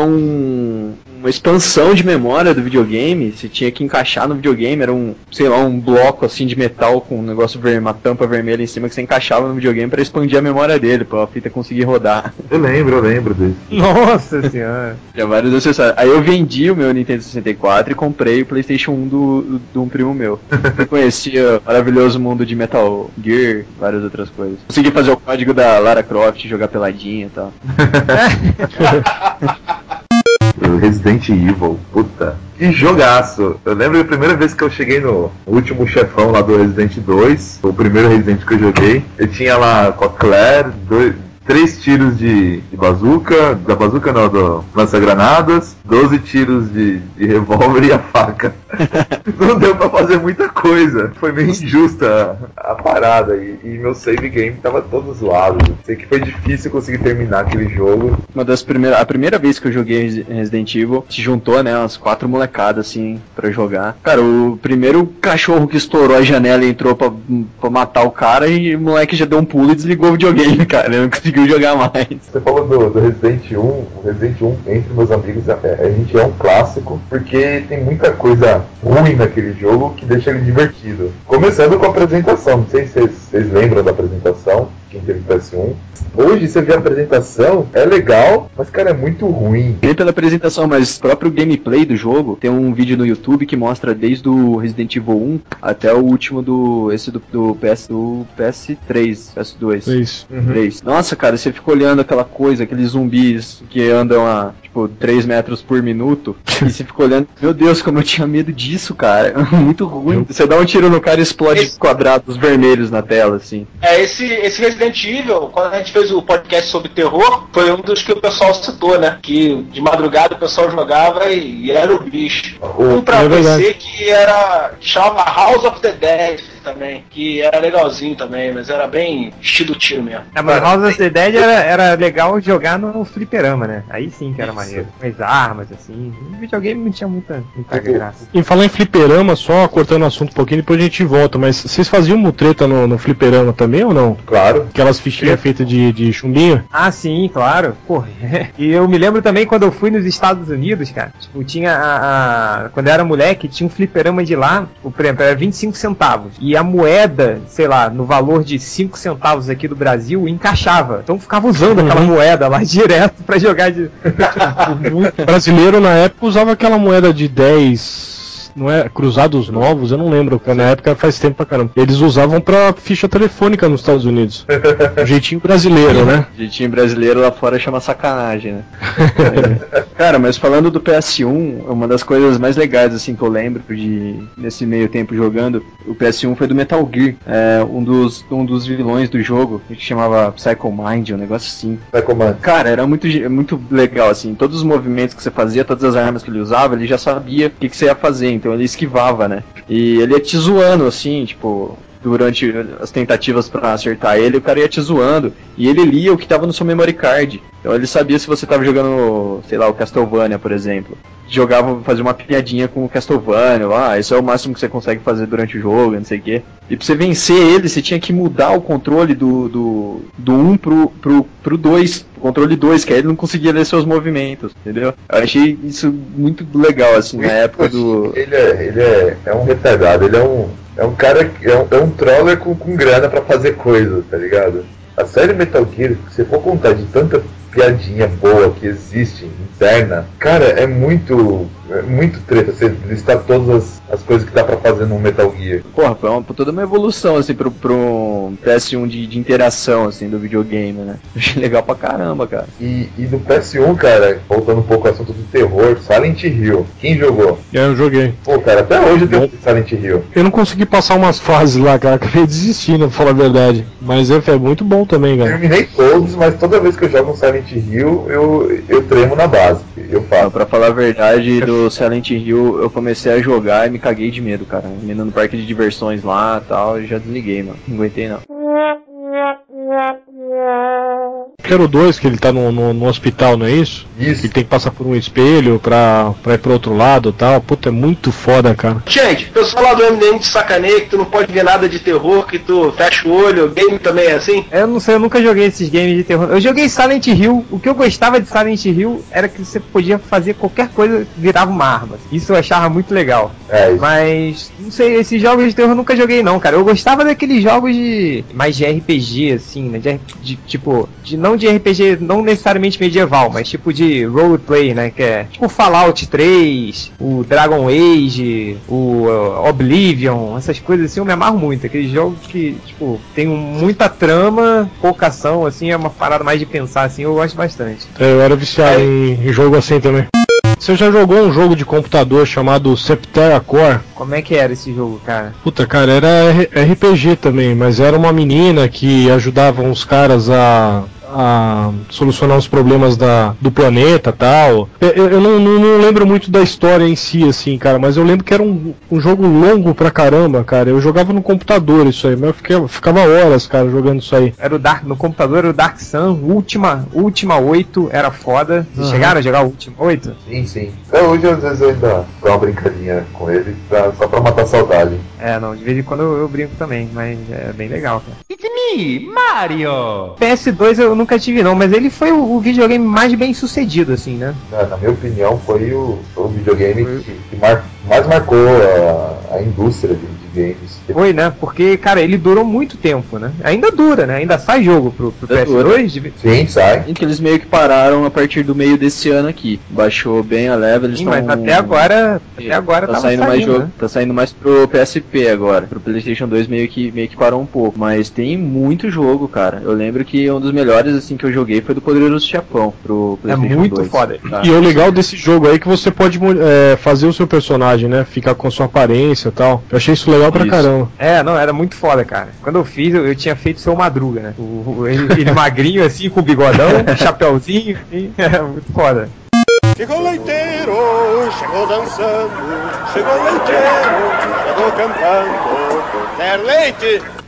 uma expansão de memória do videogame, você tinha que encaixar no videogame, era um bloco assim de metal com um negócio uma tampa vermelha em cima que você encaixava no videogame pra expandir a memória dele, pra a fita conseguir rodar. Eu lembro disso. Nossa senhora. Tinha vários acessórios. Aí eu vendi o meu Nintendo 64 e comprei o PlayStation 1 de um primo meu. Eu conhecia o maravilhoso mundo de Metal Gear, várias outras coisas. Consegui fazer o código da Lara Croft, jogar peladinha e tal. Resident Evil, puta, que jogaço. Eu lembro da primeira vez que eu cheguei no último chefão lá do Resident 2, o primeiro Resident que eu joguei, eu tinha lá com a Claire, 3 tiros de bazuca, da bazuca não, do lança-granadas, 12 tiros de revólver e a faca. Não deu pra fazer muita coisa. Foi meio injusta a parada e meu save game tava todo zoado. Sei que foi difícil conseguir terminar aquele jogo. A primeira vez que eu joguei Resident Evil, se juntou, né, umas 4 molecadas assim pra jogar. Cara, o primeiro cachorro que estourou a janela e entrou pra matar o cara e o moleque já deu um pulo e desligou o videogame, cara. Ele não conseguiu jogar mais. Você falou do Resident 1, o Resident 1 entre meus amigos a gente é um clássico, porque tem muita coisa ruim naquele jogo que deixa ele divertido. Começando com a apresentação, não sei se vocês lembram da apresentação, quem teve PS1. Hoje você vê a apresentação, é legal, mas cara, é muito ruim. Nem pela apresentação, mas o próprio gameplay do jogo, tem um vídeo no YouTube que mostra desde o Resident Evil 1 até o último do PS3, PS2. 3. Nossa, cara, você fica olhando aquela coisa, aqueles zumbis que andam a, tipo, 3 metros por minuto, e você fica olhando, meu Deus, como eu tinha medo disso, cara. Muito ruim. Você dá um tiro no cara e explode quadrados vermelhos na tela, assim. Esse Resident Evil, quando a gente fez o podcast sobre terror, foi um dos que o pessoal citou, né? Que de madrugada o pessoal jogava e era o bicho. Um pra PC que chamava House of the Dead também, que era legalzinho também, mas era bem estilo tiro mesmo. Mas House of the Dead era legal jogar no fliperama, né? Aí sim que era maneiro. Com as armas, assim. O videogame não tinha muita graça. Em falar em fliperama, só cortando o assunto um pouquinho, depois a gente volta, mas vocês faziam mutreta no fliperama também ou não? Claro. Aquelas fichinhas feitas de chumbinho. Ah, sim, claro. Pô, e eu me lembro também quando eu fui nos Estados Unidos, cara. Tipo, tinha quando eu era moleque, tinha um fliperama de lá, por exemplo, era 25 centavos. E a moeda, sei lá, no valor de 5 centavos aqui do Brasil, encaixava. Então eu ficava usando aquela moeda lá direto pra jogar de... O brasileiro na época usava aquela moeda de 10... Não é Cruzados Novos, eu não lembro, porque na época faz tempo pra caramba. Eles usavam pra ficha telefônica nos Estados Unidos. Um jeitinho brasileiro, né? Jeitinho brasileiro lá fora chama sacanagem, né? Cara, mas falando do PS1, uma das coisas mais legais assim que eu lembro nesse meio tempo jogando, o PS1 foi do Metal Gear. Um dos vilões do jogo, que chamava Psycho Mind, um negócio assim. Psycho Mind. Cara, era muito legal, assim. Todos os movimentos que você fazia, todas as armas que ele usava, ele já sabia o que você ia fazer. Então ele esquivava, né? E ele ia te zoando, assim, tipo, durante as tentativas pra acertar ele, o cara ia te zoando. E ele lia o que tava no seu memory card. Então ele sabia se você tava jogando, sei lá, o Castlevania, por exemplo. Fazia uma piadinha com o Castlevania, esse é o máximo que você consegue fazer durante o jogo, não sei o quê. E pra você vencer ele, você tinha que mudar o controle do 1 pro 2, o controle 2, que aí ele não conseguia ler seus movimentos, entendeu? Eu achei isso muito legal, assim, na época do... Ele é um retardado, ele é um cara, é um troller com grana pra fazer coisa, tá ligado? A série Metal Gear, se você for contar de tanta piadinha boa que existe, interna, cara, é muito treta você listar todas as coisas que dá pra fazer no Metal Gear. Porra, foi toda uma evolução, assim, pro PS1 de interação, assim, do videogame, né? Achei legal pra caramba, cara. E no PS1, cara, voltando um pouco ao assunto do terror, Silent Hill. Quem jogou? Eu joguei. Pô, cara, até hoje tem Silent Hill. Eu não consegui passar umas fases lá, cara, acabei desistindo, pra falar a verdade. Mas é muito bom também, cara. Terminei todos, mas toda vez que eu jogo um Silent Hill, eu tremo na base. Eu falo. Pra falar a verdade, do Silent Hill, eu comecei a jogar e me caguei de medo, cara. Indo no parque de diversões lá e tal, e já desliguei, mano. Não aguentei, não. Quero 2, que ele tá no hospital, não é isso? Isso. Ele tem que passar por um espelho pra ir pro outro lado e tal. Puta, é muito foda, cara. Gente, o pessoal lá do MDM te sacaneia que tu não pode ver nada de terror, que tu fecha o olho, game também é assim? Eu não sei, eu nunca joguei esses games de terror. Eu joguei Silent Hill. O que eu gostava de Silent Hill era que você podia fazer qualquer coisa que virava uma arma. Isso eu achava muito legal. Mas, não sei, esses jogos de terror eu nunca joguei não, cara. Eu gostava daqueles jogos mais de RPG, assim, né? Não de RPG, não necessariamente medieval, mas tipo de roleplay, né? Que é tipo Fallout 3, o Dragon Age, o Oblivion, essas coisas assim, eu me amarro muito. Aqueles jogos que, tipo, tem muita trama, pouca ação, assim, é uma parada mais de pensar, assim, eu gosto bastante. Eu era viciado em jogo assim também. Você já jogou um jogo de computador chamado Septerra Core? Como é que era esse jogo, cara? Puta, cara, era RPG também, mas era uma menina que ajudava uns caras a solucionar os problemas do planeta e tal. Eu não lembro muito da história em si, assim, cara, mas eu lembro que era um jogo longo pra caramba, cara. Eu jogava no computador isso aí, mas eu ficava horas, cara, jogando isso aí. No computador era o Dark Sun, Última 8 era foda. Vocês chegaram a jogar o Última 8? Sim. Hoje às vezes eu ainda dou uma brincadinha com ele, só pra matar a saudade. Não, de vez em quando eu brinco também, mas é bem legal, cara. It's me, Mario! PS2 eu nunca tive não, mas ele foi o videogame mais bem sucedido, assim, né? Na minha opinião, foi o videogame que mais marcou a indústria de games. Foi, né? Porque, cara, ele durou muito tempo, né? Ainda dura, né? Ainda sai jogo pro PS2? Sim, sai. Que eles meio que pararam a partir do meio desse ano aqui. Baixou bem a level, eles mas até agora tá saindo mais jogo, né? Tá saindo mais pro PSP agora. Pro PlayStation 2 meio que parou um pouco. Mas tem muito jogo, cara. Eu lembro que um dos melhores, assim, que eu joguei foi do Poderoso Chefão pro PlayStation 2. É muito foda. E o legal desse jogo aí é que você pode fazer o seu personagem, né? Ficar com a sua aparência e tal. Eu achei isso legal pra caramba. Era muito foda, cara. Quando eu fiz, eu tinha feito o Seu Madruga, né? Ele magrinho, assim, com bigodão, chapéuzinho, assim, muito foda. Chegou o leiteiro, chegou dançando, chegou o leiteiro, chegou cantando, quer leite,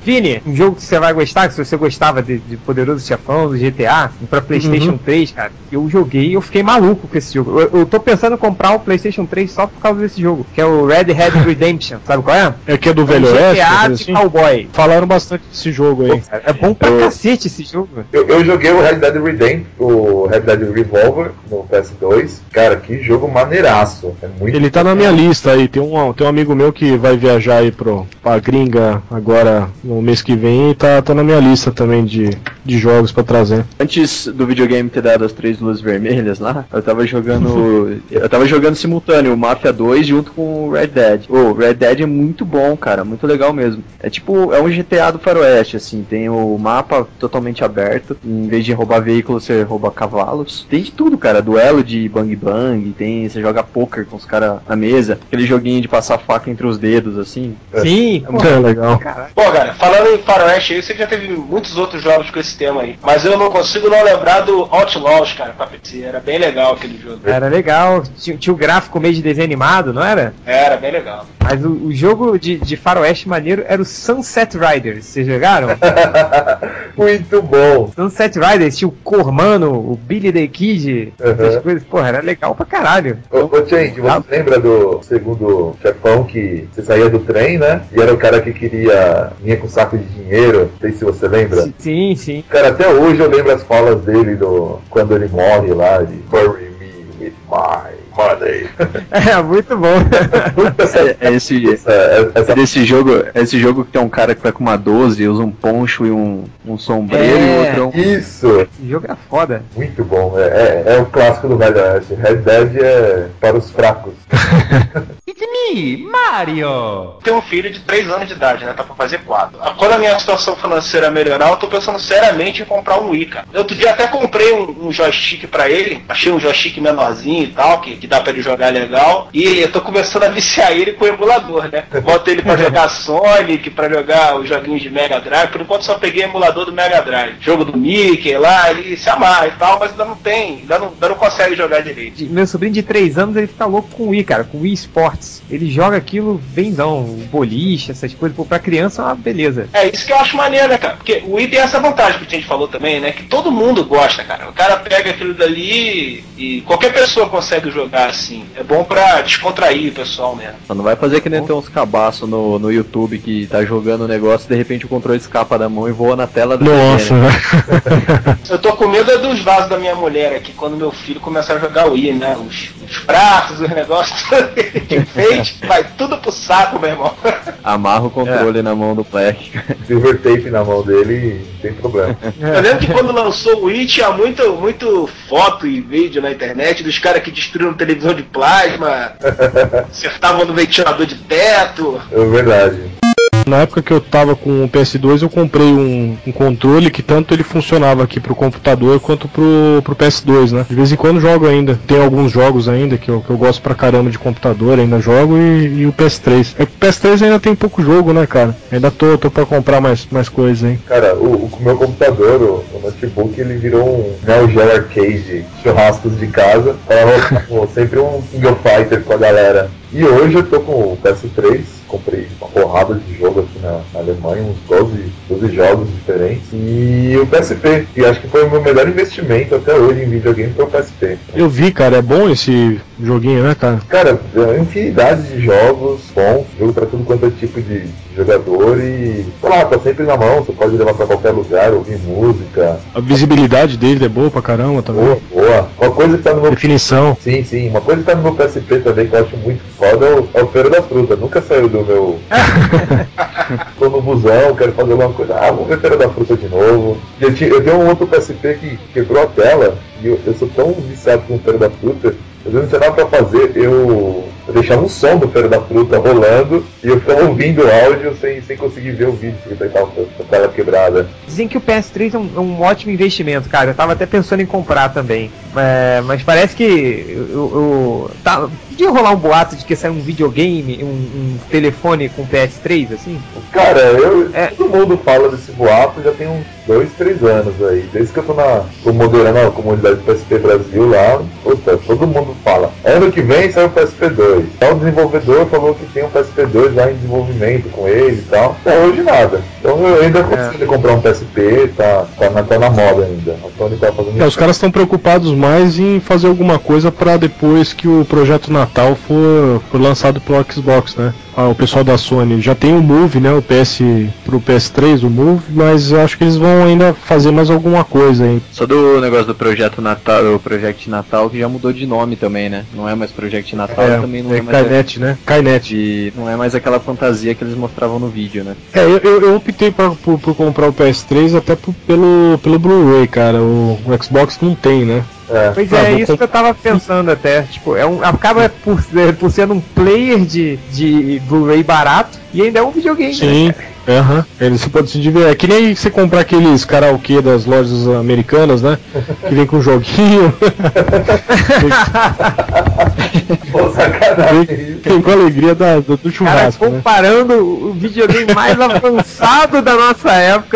Vini, um jogo que você vai gostar, que se você gostava de Poderoso Chefão, do GTA, pra PlayStation 3, cara, eu joguei e eu fiquei maluco com esse jogo. Eu tô pensando em comprar o PlayStation 3 só por causa desse jogo, que é o Red Dead Redemption, sabe qual é? É que é do Velho Oeste, GTA de assim? cowboy. Falaram bastante desse jogo aí. É bom pra cacete esse jogo. Eu joguei o Red Dead Redemption, o Red Dead Revolver no PS2. Cara, que jogo maneiraço. É muito Ele tá na minha lista aí. Tem um amigo meu que vai viajar aí pra gringa agora no mês que vem e tá na minha lista também de jogos pra trazer. Antes do videogame ter dado as 3 luzes vermelhas lá, eu tava jogando simultâneo o Mafia 2 junto com o Red Dead. O Red Dead é muito bom, cara, muito legal mesmo. É tipo, é um GTA do faroeste, assim, tem o mapa totalmente aberto, em vez de roubar veículos, você rouba cavalos. Tem de tudo, cara, duelo de bang bang, você joga poker com os caras na mesa, aquele joguinho de passar faca entre os dedos, assim. Sim, é muito legal. Bom, cara, falando em faroeste aí, você já teve muitos outros jogos com esse tema aí, mas eu não consigo não lembrar do Outlaws, cara, pra PC, era bem legal aquele jogo. Era legal, tinha o gráfico meio de desenho animado, não era? Era bem legal. Mas o jogo de faroeste maneiro era o Sunset Riders, vocês jogaram? Muito bom. Sunset Riders, tinha o Cormano, o Billy the Kid, essas coisas, porra, era legal pra caralho. Ô Change, você lembra do segundo chefão que você saía do trem, né? E era o cara que vinha com saco de dinheiro, não sei se você lembra. Sim, sim. Cara, até hoje eu lembro as falas dele quando ele morre lá, de bury me with my money. É, muito bom. Esse jogo que tem um cara que vai com uma 12, usa um poncho e um sombreiro e outro... Isso! Esse jogo é foda. Muito bom, é o clássico do Velho Oeste. Red Dead é para os fracos. It's me, Mario! Tenho um filho de 3 anos de idade, né? Tá pra fazer 4. Quando a minha situação financeira melhorar, eu tô pensando seriamente em comprar um Wii, cara. Outro dia até comprei um joystick pra ele. Achei um joystick menorzinho e tal, que dá pra ele jogar legal. E eu tô começando a viciar ele com o emulador, né? Boto ele pra jogar Sonic, pra jogar os joguinhos de Mega Drive. Por enquanto só peguei emulador do Mega Drive. Jogo do Mickey lá, ele se amarra e tal, mas ainda não consegue jogar direito. Meu sobrinho de 3 anos, ele fica louco com o Wii, cara, com o Wii Sports. Ele joga aquilo bemzão, o boliche, essas coisas. Pô, pra criança é uma beleza. É isso que eu acho maneiro, né, cara? Porque o Wii tem essa vantagem que a gente falou também, né? Que todo mundo gosta, cara. O cara pega aquilo dali e qualquer pessoa consegue jogar assim. É bom pra descontrair o pessoal mesmo. Não vai fazer que nem ter uns cabaços no YouTube que tá jogando o negócio e de repente o controle escapa da mão e voa na tela do Nossa, né? Eu tô com medo dos vasos da minha mulher aqui quando meu filho começar a jogar o Wii, né? Os pratos, os negócios que fez, vai tudo pro saco, meu irmão. Amarra o controle na mão do moleque. Silver tape na mão dele, não tem problema. Eu lembro que quando lançou o Wii tinha muito foto e vídeo na internet dos caras que destruíram televisão de plasma, acertavam no ventilador de teto. É verdade. Na época que eu tava com o PS2, eu comprei um controle que tanto ele funcionava aqui pro computador quanto pro PS2, né? De vez em quando jogo ainda. Tem alguns jogos ainda que eu gosto pra caramba de computador, ainda jogo, e o PS3. É que o PS3 ainda tem pouco jogo, né, cara? Ainda tô pra comprar mais coisas, hein? Cara, o meu computador, o notebook, ele virou um Neo Geo Arcade, churrascos de casa. Tava sempre um King of Fighter com a galera. E hoje eu tô com o PS3, comprei uma porrada de jogo aqui na Alemanha, uns 12 jogos diferentes. E o PSP, que acho que foi o meu melhor investimento até hoje em videogame, foi o PSP. Eu vi, cara, é bom esse joguinho, né, cara? Cara, é uma infinidade de jogos bons, jogo pra tudo quanto é tipo de jogador e, sei lá, tá sempre na mão, você pode levar pra qualquer lugar, ouvir música. A visibilidade dele é boa pra caramba também. Boa. Uma coisa que tá no meu... Definição. Sim. Uma coisa que tá no meu PSP também que eu acho muito foda é o Feira da Fruta. Nunca saiu do meu... Tô no busão, quero fazer alguma coisa. Vamos ver Feira da Fruta de novo. Eu tenho um outro PSP que quebrou a tela e eu sou tão viciado com o Feira da Fruta. Eu não tinha nada pra fazer, eu deixava um som do Feira da Fruta rolando e eu ficava ouvindo o áudio sem conseguir ver o vídeo, porque tava com a tela quebrada. Dizem que o PS3 é um ótimo investimento, cara. Eu tava até pensando em comprar também. Mas parece que podia rolar um boato de que saiu um videogame, um telefone com PS3, assim? Cara, todo mundo fala desse boato já tem uns 2, 3 anos aí. Desde que eu tô moderando a comunidade do PSP Brasil lá, puta, todo mundo fala, ano que vem sai o PSP2. O desenvolvedor falou que tem um PSP2 já em desenvolvimento com ele e tal. Até hoje nada. Então eu ainda consigo comprar um PSP, tá na moda ainda. A Sony tá fazendo os caras estão preocupados mais em fazer alguma coisa pra depois que o projeto Natal for lançado pro Xbox, né? O pessoal da Sony já tem o Move, né? Pro PS3, o Move, mas eu acho que eles vão ainda fazer mais alguma coisa aí. Só do negócio do Projeto Natal, o Project Natal, que já mudou de nome também, né? Não é mais Project Natal, também não é mais... Skynet, né? Skynet. Não é mais aquela fantasia que eles mostravam no vídeo, né? Eu optei por comprar o PS3 até pelo Blu-ray, cara. O Xbox não tem, né? Pois é, isso que eu tava pensando até. Tipo, acaba por sendo um player de Blu-ray barato e ainda é um videogame. Sim. Né, Ele se pode se divertir. É que nem você comprar aqueles karaokê das lojas americanas, né? Que vem com joguinho. Pô, sacanagem. Tem com a alegria do churrasco. Cara, comparando o videogame mais avançado da nossa época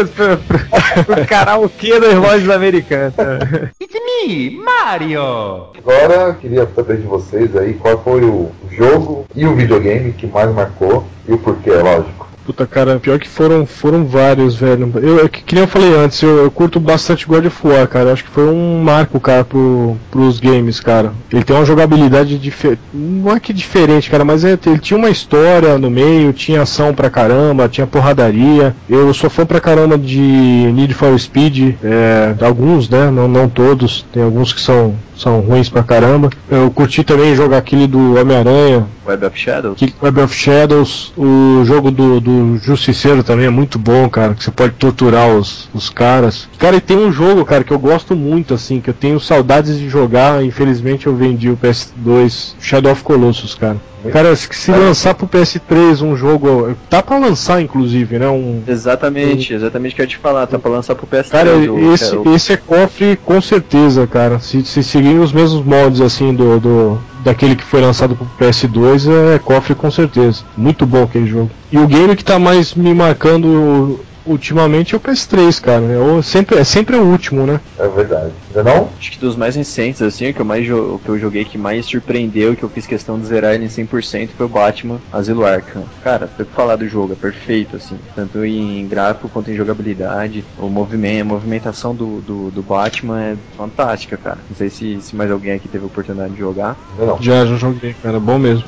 pro karaokê das lojas americanas. It's me, Mario! Agora, queria saber de vocês aí qual foi o jogo e o videogame que mais marcou e o porquê, lógico. Puta, cara, pior que foram vários, velho. Que nem eu falei antes, eu curto bastante God of War, cara. Acho que foi um marco, cara, pros games, cara. Ele tem uma jogabilidade diferente. Não é que diferente, cara, mas ele tinha uma história no meio, tinha ação pra caramba, tinha porradaria. Eu sou fã pra caramba de Need for Speed, alguns, né? Não todos. Tem alguns que são ruins pra caramba. Eu curti também jogar aquele do Homem-Aranha. Web of Shadows? Web of Shadows. O jogo do Justiceiro também é muito bom, cara. Que você pode torturar os caras. Cara, e tem um jogo, cara, que eu gosto muito, assim, que eu tenho saudades de jogar. Infelizmente eu vendi o PS2, Shadow of Colossus, cara. Cara, se lançar pro PS3 um jogo... Tá pra lançar, inclusive, né? Exatamente o que eu ia te falar. Tá pra lançar pro PS3. Cara, esse é cofre com certeza, cara. Se seguir os mesmos moldes, assim, daquele que foi lançado pro PS2, é cofre com certeza. Muito bom aquele jogo. E o game que tá mais me marcando ultimamente é o PS3, cara. É sempre o último, né? É verdade. Ainda não? Acho que dos mais recentes, assim, o que eu joguei que mais surpreendeu, que eu fiz questão de zerar ele em 100%, foi o Batman Asilo Arkham. Cara, tem que falar do jogo, é perfeito, assim. Tanto em gráfico quanto em jogabilidade. A movimentação do Batman é fantástica, cara. Não sei se mais alguém aqui teve a oportunidade de jogar. Não. Já joguei, cara. Bom mesmo.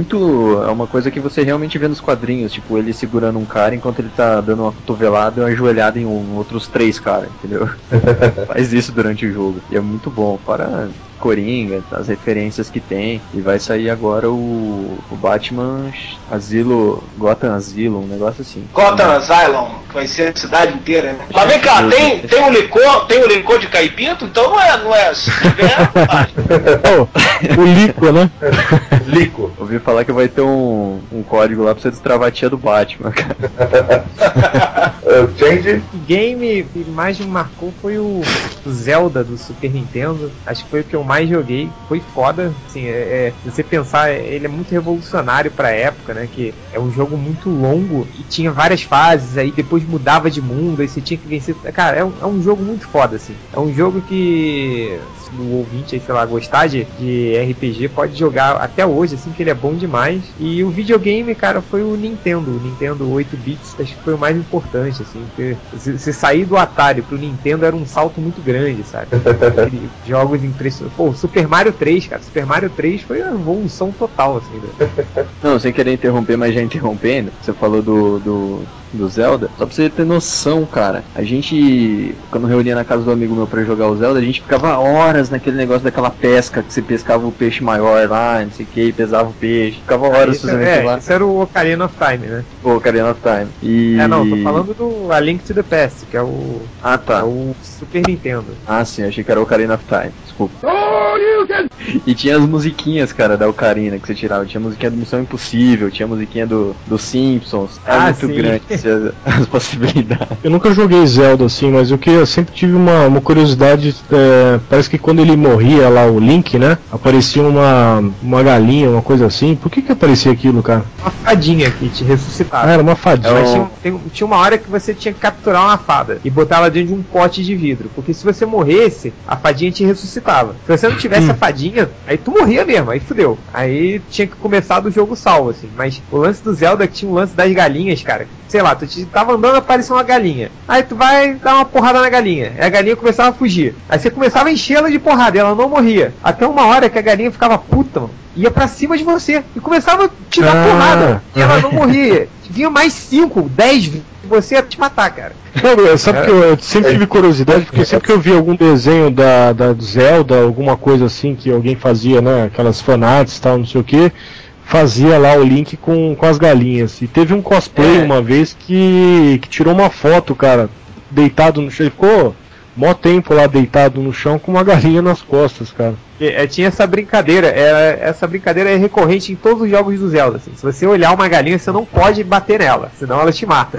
É uma coisa que você realmente vê nos quadrinhos, tipo, ele segurando um cara enquanto ele tá dando uma cotovelada e uma ajoelhada em outros 3 caras, entendeu? Faz isso durante o jogo. E é muito bom, para Coringa, as referências que tem. E vai sair agora o Batman Gotham Asylum, um negócio assim. Gotham Asylum, que vai ser a cidade inteira, né? Mas vem cá, tem um licor de caipinto? Então não é se tiver, o Lico, né? Lico. Ouvi falar que vai ter um código lá pra você destravar a tia do Batman, cara. Change? O game que mais me marcou foi o Zelda do Super Nintendo. Acho que foi o que eu mais joguei. Foi foda. Assim, se você pensar, ele é muito revolucionário pra época, né? Que é um jogo muito longo e tinha várias fases, aí depois mudava de mundo, aí você tinha que vencer. Cara, é um jogo muito foda, assim. É um jogo que o ouvinte aí, sei lá, gostar de RPG pode jogar até hoje, assim, que ele é bom demais. E o videogame, cara, foi o Nintendo 8 bits, acho que foi o mais importante, assim, porque você sair do Atari pro Nintendo era um salto muito grande, sabe? Jogos impressionantes. Pô, Super Mario 3, cara, Super Mario 3 foi uma evolução total, assim, né? Não, sem querer interromper, mas já interrompendo, você falou do Zelda, só pra você ter noção, cara, a gente, quando reunia na casa do amigo meu pra jogar o Zelda, a gente ficava horas naquele negócio daquela pesca, que você pescava o peixe maior lá, não sei o que, e pesava o peixe, ficava horas fazendo aquilo lá. Esse era o Ocarina of Time, né? O Ocarina of Time. Não, tô falando do A Link to the Past, que é o... Ah, tá. É o Super Nintendo. Ah, sim, achei que era o Ocarina of Time, desculpa. E tinha as musiquinhas, cara, da Ocarina que você tirava. Tinha musiquinha do Missão Impossível, tinha musiquinha do Simpsons. Era muito sim. grande. as possibilidades. Eu nunca joguei Zelda assim, mas eu sempre tive uma curiosidade. Parece que quando ele morria lá, o Link, né? Aparecia uma galinha, uma coisa assim. Por que aparecia aquilo, cara? Uma fadinha que te ressuscitava. Era uma fadinha. Mas tinha uma hora que você tinha que capturar uma fada e botar ela dentro de um pote de vidro. Porque se você morresse, a fadinha te ressuscitava. Se você não tivesse a fadinha, aí tu morria mesmo, aí fudeu. Aí tinha que começar do jogo salvo, assim. Mas o lance do Zelda é que tinha um lance das galinhas, cara. Sei lá, tu tava andando, apareceu uma galinha. Aí tu vai dar uma porrada na galinha. Aí a galinha começava a fugir. Aí você começava a encher ela de porrada e ela não morria. Até uma hora que a galinha ficava puta, mano. Ia pra cima de você. E começava a te dar porrada. E ela não morria. Vinha mais 5, 10 você ia te matar, cara. Sabe que eu sempre tive curiosidade, porque sempre que eu vi algum desenho da Zelda, alguma coisa assim que alguém fazia, né? Aquelas fanarts e tal, não sei o que. Fazia lá o Link com as galinhas. E teve um cosplay uma vez que tirou uma foto, cara, deitado no chão. Ele ficou mó tempo lá deitado no chão com uma galinha nas costas, cara. Tinha essa brincadeira. Essa brincadeira é recorrente em todos os jogos do Zelda. Assim. Se você olhar uma galinha, você não pode bater nela, senão ela te mata.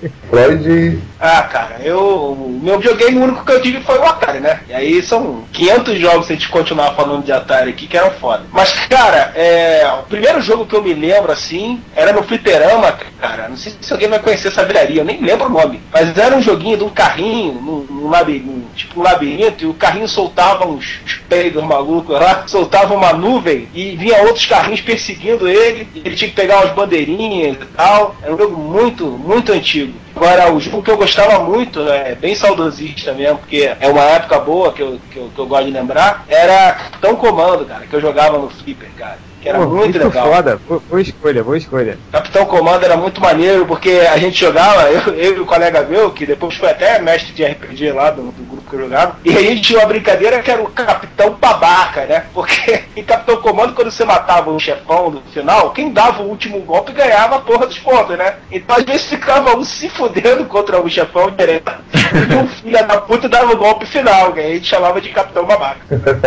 Freud. Cara, meu videogame único que eu tive foi o Atari, né? E aí são 500 jogos, se a gente continuar falando de Atari aqui, que eram foda. Mas, cara, o primeiro jogo que eu me lembro, assim, era no fliperama, cara. Não sei se alguém vai conhecer essa velharia, eu nem lembro o nome. Mas era um joguinho de um carrinho, num labirinto, tipo um labirinto, e o carrinho soltava uns peidos malucos lá, soltava uma nuvem e vinha outros carrinhos perseguindo ele. Ele tinha que pegar umas bandeirinhas e tal. Era um jogo muito, muito antigo. Agora, o jogo que eu gostava muito, é bem saudosista mesmo, porque é uma época boa que eu gosto de lembrar, era Capitão Comando, cara, que eu jogava no Flipper, cara. Que era muito legal. Foda. Boa escolha. Capitão Comando era muito maneiro, porque a gente jogava, eu e o colega meu, que depois foi até mestre de RPG lá do grupo que eu jogava, e a gente tinha uma brincadeira que era o Capitão Babaca, né? Porque em Capitão Comando, quando você matava um chefão no final, quem dava o último golpe ganhava a porra dos pontos, né? Então às vezes ficava um se fudendo contra o chefão direto, e um filho da puta dava o golpe final, que a gente chamava de Capitão Babaca.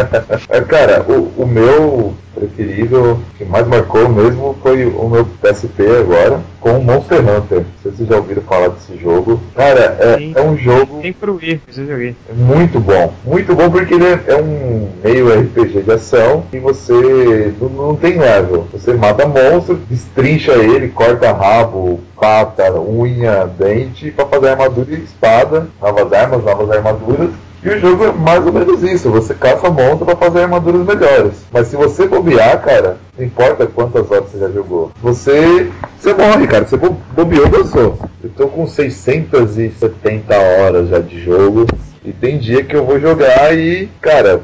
Cara, o meu preferido, que mais marcou mesmo, foi o meu PSP agora, com o Monster Hunter. Não sei se vocês já ouviram falar desse jogo. Cara, é um jogo... Tem pro Wii, eu joguei. Muito bom porque ele é um meio RPG de ação e você não tem level. Você mata monstro, destrincha ele, corta rabo, pata, unha, dente, pra fazer armadura e espada, novas armas, novas armaduras. E o jogo é mais ou menos isso, você caça monstro pra fazer armaduras melhores. Mas se você bobear, cara, não importa quantas horas você já jogou, você morre, cara. Você bobeou, dançou. Eu tô com 670 horas já de jogo. E tem dia que eu vou jogar e, cara,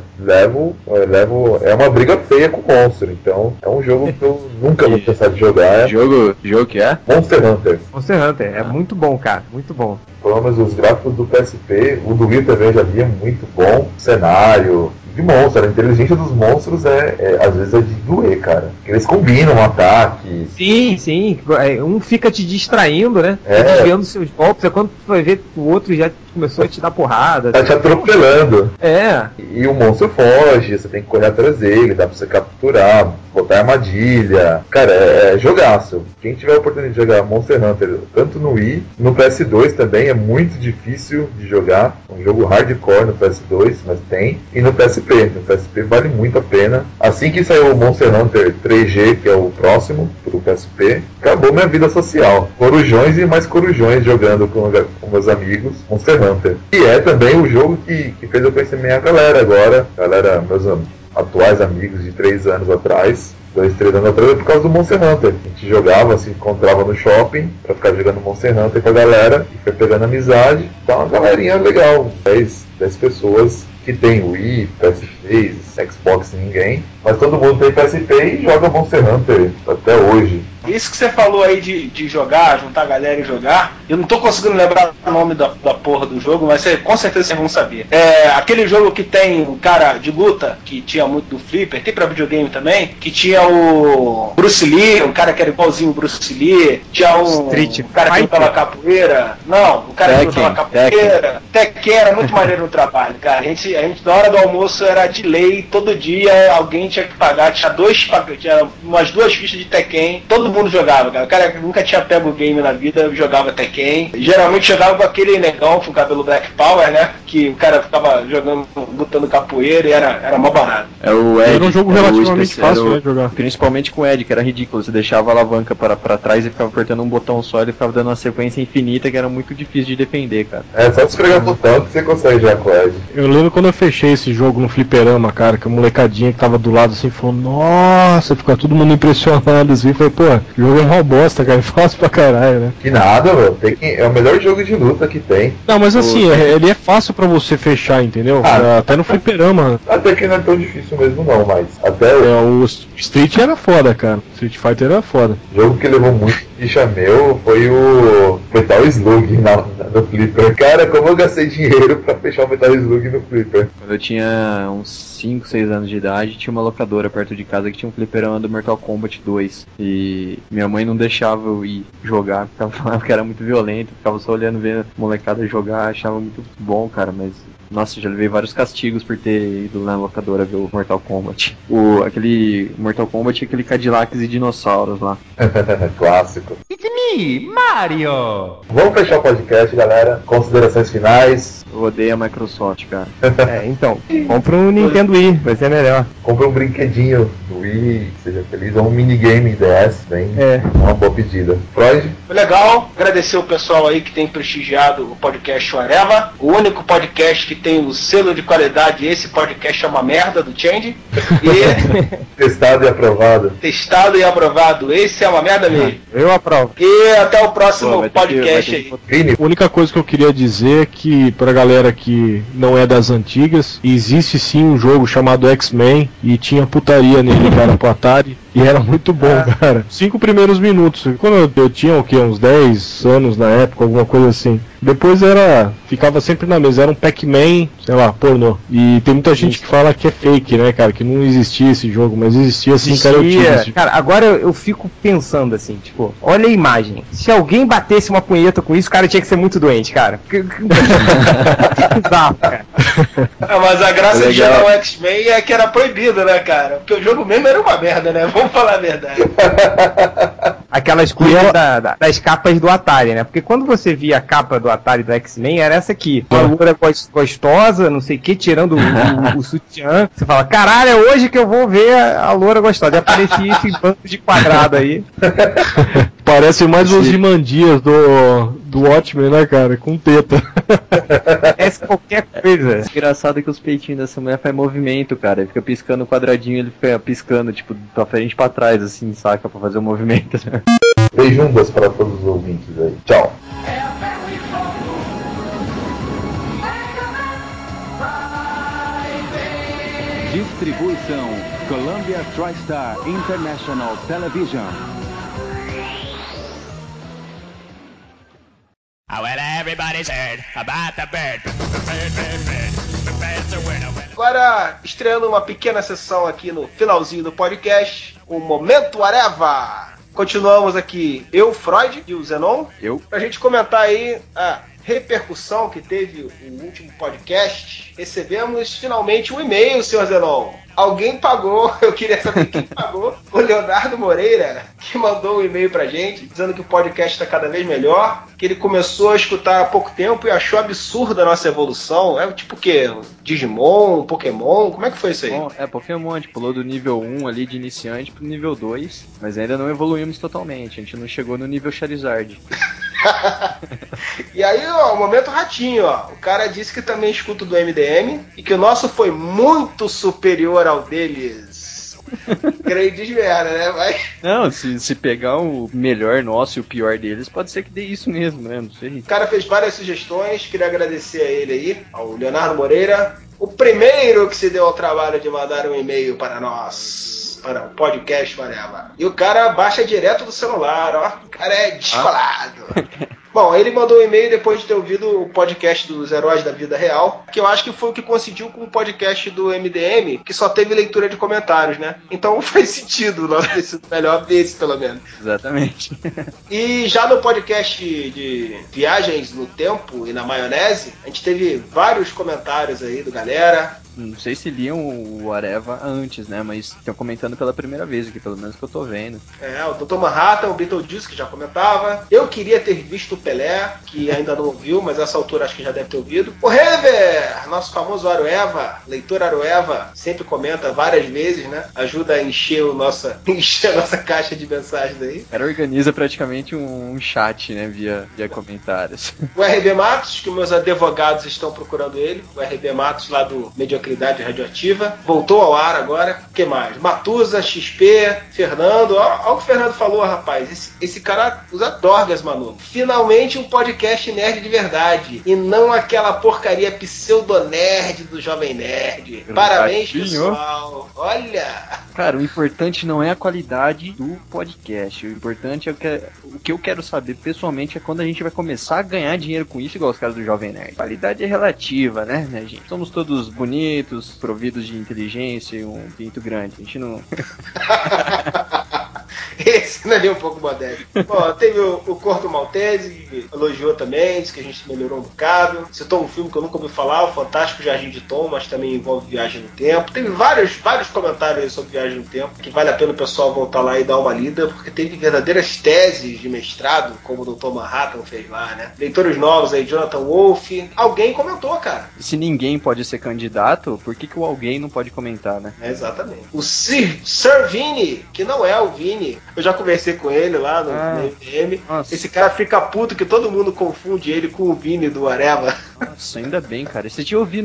é uma briga feia com o monstro. Então, é um jogo que eu nunca vou pensar de jogar. Jogo que é? Monster Hunter. Monster Hunter, é muito bom, cara, muito bom. Pelo menos os gráficos do PSP, o do Wii também já via muito bom. Cenário de monstro, a inteligência dos monstros às vezes é de doer, cara. Eles combinam ataques. Sim, um fica te distraindo, né? Desviando seus golpes, é quando tu vai ver o outro já começou a te dar porrada. Tá te atropelando. É. E o monstro foge, você tem que correr atrás dele, dá pra você capturar, botar armadilha. Cara, é jogaço. Quem tiver a oportunidade de jogar Monster Hunter, tanto no Wii, no PS2 também, é muito difícil de jogar. Um jogo hardcore no PS2, mas tem. E no PSP. No PSP vale muito a pena. Assim que saiu o Monster Hunter 3G, que é o próximo pro PSP, acabou minha vida social. Corujões e mais corujões jogando com meus amigos Monster Hunter. E é também o jogo que fez eu conhecer minha galera agora. Meus atuais amigos de 3 anos atrás. 2, 3 anos atrás, por causa do Monster Hunter. A gente jogava, se encontrava no shopping pra ficar jogando Monster Hunter com a galera e foi pegando amizade. Então, uma galerinha legal, 10 pessoas que tem Wii, PS3, Xbox, ninguém. Mas todo mundo tem PSP e joga Monster Hunter até hoje. Isso que você falou aí de jogar, juntar a galera e jogar, Eu não tô conseguindo lembrar o nome da porra do jogo, mas com certeza vocês vão saber. Aquele jogo que tem um cara de luta, que tinha muito do Flipper, tem pra videogame também, que tinha o Bruce Lee, um cara que era igualzinho o Bruce Lee, tinha um cara que lutava capoeira. Não, o cara que lutava capoeira. Tekken era muito maneiro no trabalho, cara. A gente na hora do almoço era de lei, todo dia alguém tinha que pagar, tinha umas 2 fichas de Tekken, todo mundo jogava, cara. O cara que nunca tinha pego o game na vida, jogava Tekken. Geralmente jogava com aquele negão com o cabelo Black Power, né? Que o cara ficava jogando, lutando capoeira e era mó barato. Era o Ed. Era um jogo relativamente fácil, né, jogar. Principalmente com o Ed, que era ridículo. Você deixava a alavanca para trás e ficava apertando um botão só, ele ficava dando uma sequência infinita que era muito difícil de defender, cara. Só esfregar o botão que você consegue jogar com o Ed. Eu lembro quando eu fechei esse jogo no fliperama, cara, que a molecadinha que tava do lado assim falou, nossa, ficou todo mundo impressionado assim, falei, pô, o jogo é uma bosta, cara, é fácil pra caralho, né? Que nada, meu, é o melhor jogo de luta que tem. Não, mas assim, ele é fácil pra você fechar, entendeu? Até no fliperama. Até que não é tão difícil mesmo não, mas até... o Street era foda, cara, Street Fighter era foda. O jogo que levou muito ficha meu foi o Metal Slug no Flipper. Cara, como eu gastei dinheiro pra fechar o Metal Slug no Flipper. Quando eu tinha uns 5, 6 anos de idade, tinha uma locadora perto de casa que tinha um fliperama do Mortal Kombat 2. E minha mãe não deixava eu ir jogar, porque ela falava que era muito violento, ficava só olhando, vendo a molecada jogar, achava muito bom, cara, mas... Nossa, já levei vários castigos por ter ido na locadora ver o Mortal Kombat. Aquele Mortal Kombat, aquele Cadillacs e dinossauros lá. Clássico. It's me, Mario! Vamos fechar o podcast, galera. Considerações finais. Eu odeio a Microsoft, cara. Então, compra um Nintendo Wii, vai ser melhor. Compra um brinquedinho do Wii, seja feliz, ou um minigame DS, bem. Uma boa pedida. Freud? Foi legal, agradecer o pessoal aí que tem prestigiado o podcast Areva, o único podcast que tem o selo de qualidade, esse podcast é uma merda do Change. Testado e aprovado. Testado e aprovado, esse é uma merda mesmo. Eu aprovo. E até o próximo podcast aí. A única coisa que eu queria dizer é que, pra galera que não é das antigas, existe sim um jogo chamado X-Men e tinha putaria nele, cara, pro Atari. E era muito bom, cara. 5 primeiros minutos. Quando eu tinha o quê? Uns 10 anos na época, alguma coisa assim. Depois ficava sempre na mesa. Era um Pac-Man, sei lá, pornô. E tem muita gente que fala que é fake, né, cara? Que não existia esse jogo, mas existia sim, cara. Eu tive esse... Cara, agora eu fico pensando assim, tipo, olha a imagem. Se alguém batesse uma punheta com isso, o cara tinha que ser muito doente, cara. Bizarro, cara. Mas a graça de jogar o X-Men é que era proibido, né, cara? Porque o jogo mesmo era uma merda, né? Vamos falar a verdade. Aquelas coisas das capas do Atari, né? Porque quando você via a capa do Atari do X-Men, era essa aqui. Uma loura gostosa, não sei o que, tirando o sutiã. Você fala, caralho, é hoje que eu vou ver a loura gostosa. E aparecia esse bando de quadrado aí. Parece mais os Imandias do Watchmen, né, cara? Com teta. Parece qualquer coisa. Engraçado que os peitinhos dessa mulher faz movimento, cara. Ele fica piscando o quadradinho, ele fica piscando, tipo, pra frente e pra trás, assim, saca? Pra fazer o movimento. Beijundas para todos os ouvintes aí. Tchau. Distribuição Columbia TriStar International Television. Oh, well, everybody's heard about the bird. Agora, estreando uma pequena sessão aqui no finalzinho do podcast, o Momento Areva. Continuamos aqui, eu, Freud e o Zenon. Pra gente comentar aí a repercussão que teve o último podcast. Recebemos finalmente um e-mail, senhor Zenon. Alguém pagou, eu queria saber quem pagou. O Leonardo Moreira, que mandou um e-mail pra gente, dizendo que o podcast está cada vez melhor, que ele começou a escutar há pouco tempo e achou absurda a nossa evolução. É tipo o quê? Digimon, Pokémon? Como é que foi isso aí? Pokémon, a gente pulou do nível 1 ali de iniciante pro nível 2, mas ainda não evoluímos totalmente, a gente não chegou no nível Charizard. E aí, ó, o momento ratinho, ó. O cara disse que também escuta do MDM e que o nosso foi muito superior ao deles. Creio desmerda, né? Mas... Não, se pegar o melhor nosso e o pior deles, pode ser que dê isso mesmo, né? Não sei. O cara fez várias sugestões, queria agradecer a ele aí, ao Leonardo Moreira, o primeiro que se deu ao trabalho de mandar um e-mail para nós, para o podcast Areva. E o cara baixa direto do celular, ó. O cara é descolado. Bom, ele mandou um e-mail depois de ter ouvido o podcast dos Heróis da Vida Real, que eu acho que foi o que coincidiu com o podcast do MDM, que só teve leitura de comentários, né? Então faz sentido o nosso ter sido melhor desse, pelo menos. Exatamente. E já no podcast de Viagens no Tempo e na Maionese, a gente teve vários comentários aí do galera. Não sei se liam o Areva antes, né? Mas estão comentando pela primeira vez aqui, pelo menos que eu tô vendo. O Dr. Manhattan, o Beetlejuice, que já comentava. Eu queria ter visto o Pelé, que ainda não ouviu, mas essa altura acho que já deve ter ouvido. O Hever, nosso famoso Arueva, leitor Arueva, sempre comenta várias vezes, né? Ajuda a encher a nossa caixa de mensagens aí. O cara organiza praticamente um chat, né? Via comentários. O RB Matos, que meus advogados estão procurando ele. O RB Matos, lá do Mediocridade Radioativa. Voltou ao ar agora. O que mais? Matusa, XP, Fernando. Olha o que o Fernando falou, rapaz. Esse cara usa dorgas, mano. Finalmente um podcast nerd de verdade. E não aquela porcaria pseudonerd do Jovem Nerd. Parabéns, pessoal. Olha! Cara, o importante não é a qualidade do podcast. O importante é o que eu quero saber pessoalmente é quando a gente vai começar a ganhar dinheiro com isso, igual os caras do Jovem Nerd. Qualidade é relativa, né, gente? Somos todos bonitos, providos de inteligência e um pinto grande. A gente não... Esse não é um pouco modesto. Bom, teve o Corto Maltese, que elogiou também, disse que a gente melhorou um bocado. Citou um filme que eu nunca ouvi falar, o Fantástico Jardim de Tom, mas também envolve viagem no tempo. Teve vários comentários aí sobre viagem no tempo, que vale a pena o pessoal voltar lá e dar uma lida, porque teve verdadeiras teses de mestrado, como o Dr. Manhattan fez lá, né? Leitores novos aí, Jonathan Wolff. Alguém comentou, cara. E se ninguém pode ser candidato, por que o alguém não pode comentar, né? Exatamente. O Sir Vini, que não é o Vini, eu já conversei com ele lá no MDM. Esse cara fica puto que todo mundo confunde ele com o Vini do Areva. Nossa, ainda bem, cara. Esse dia eu vi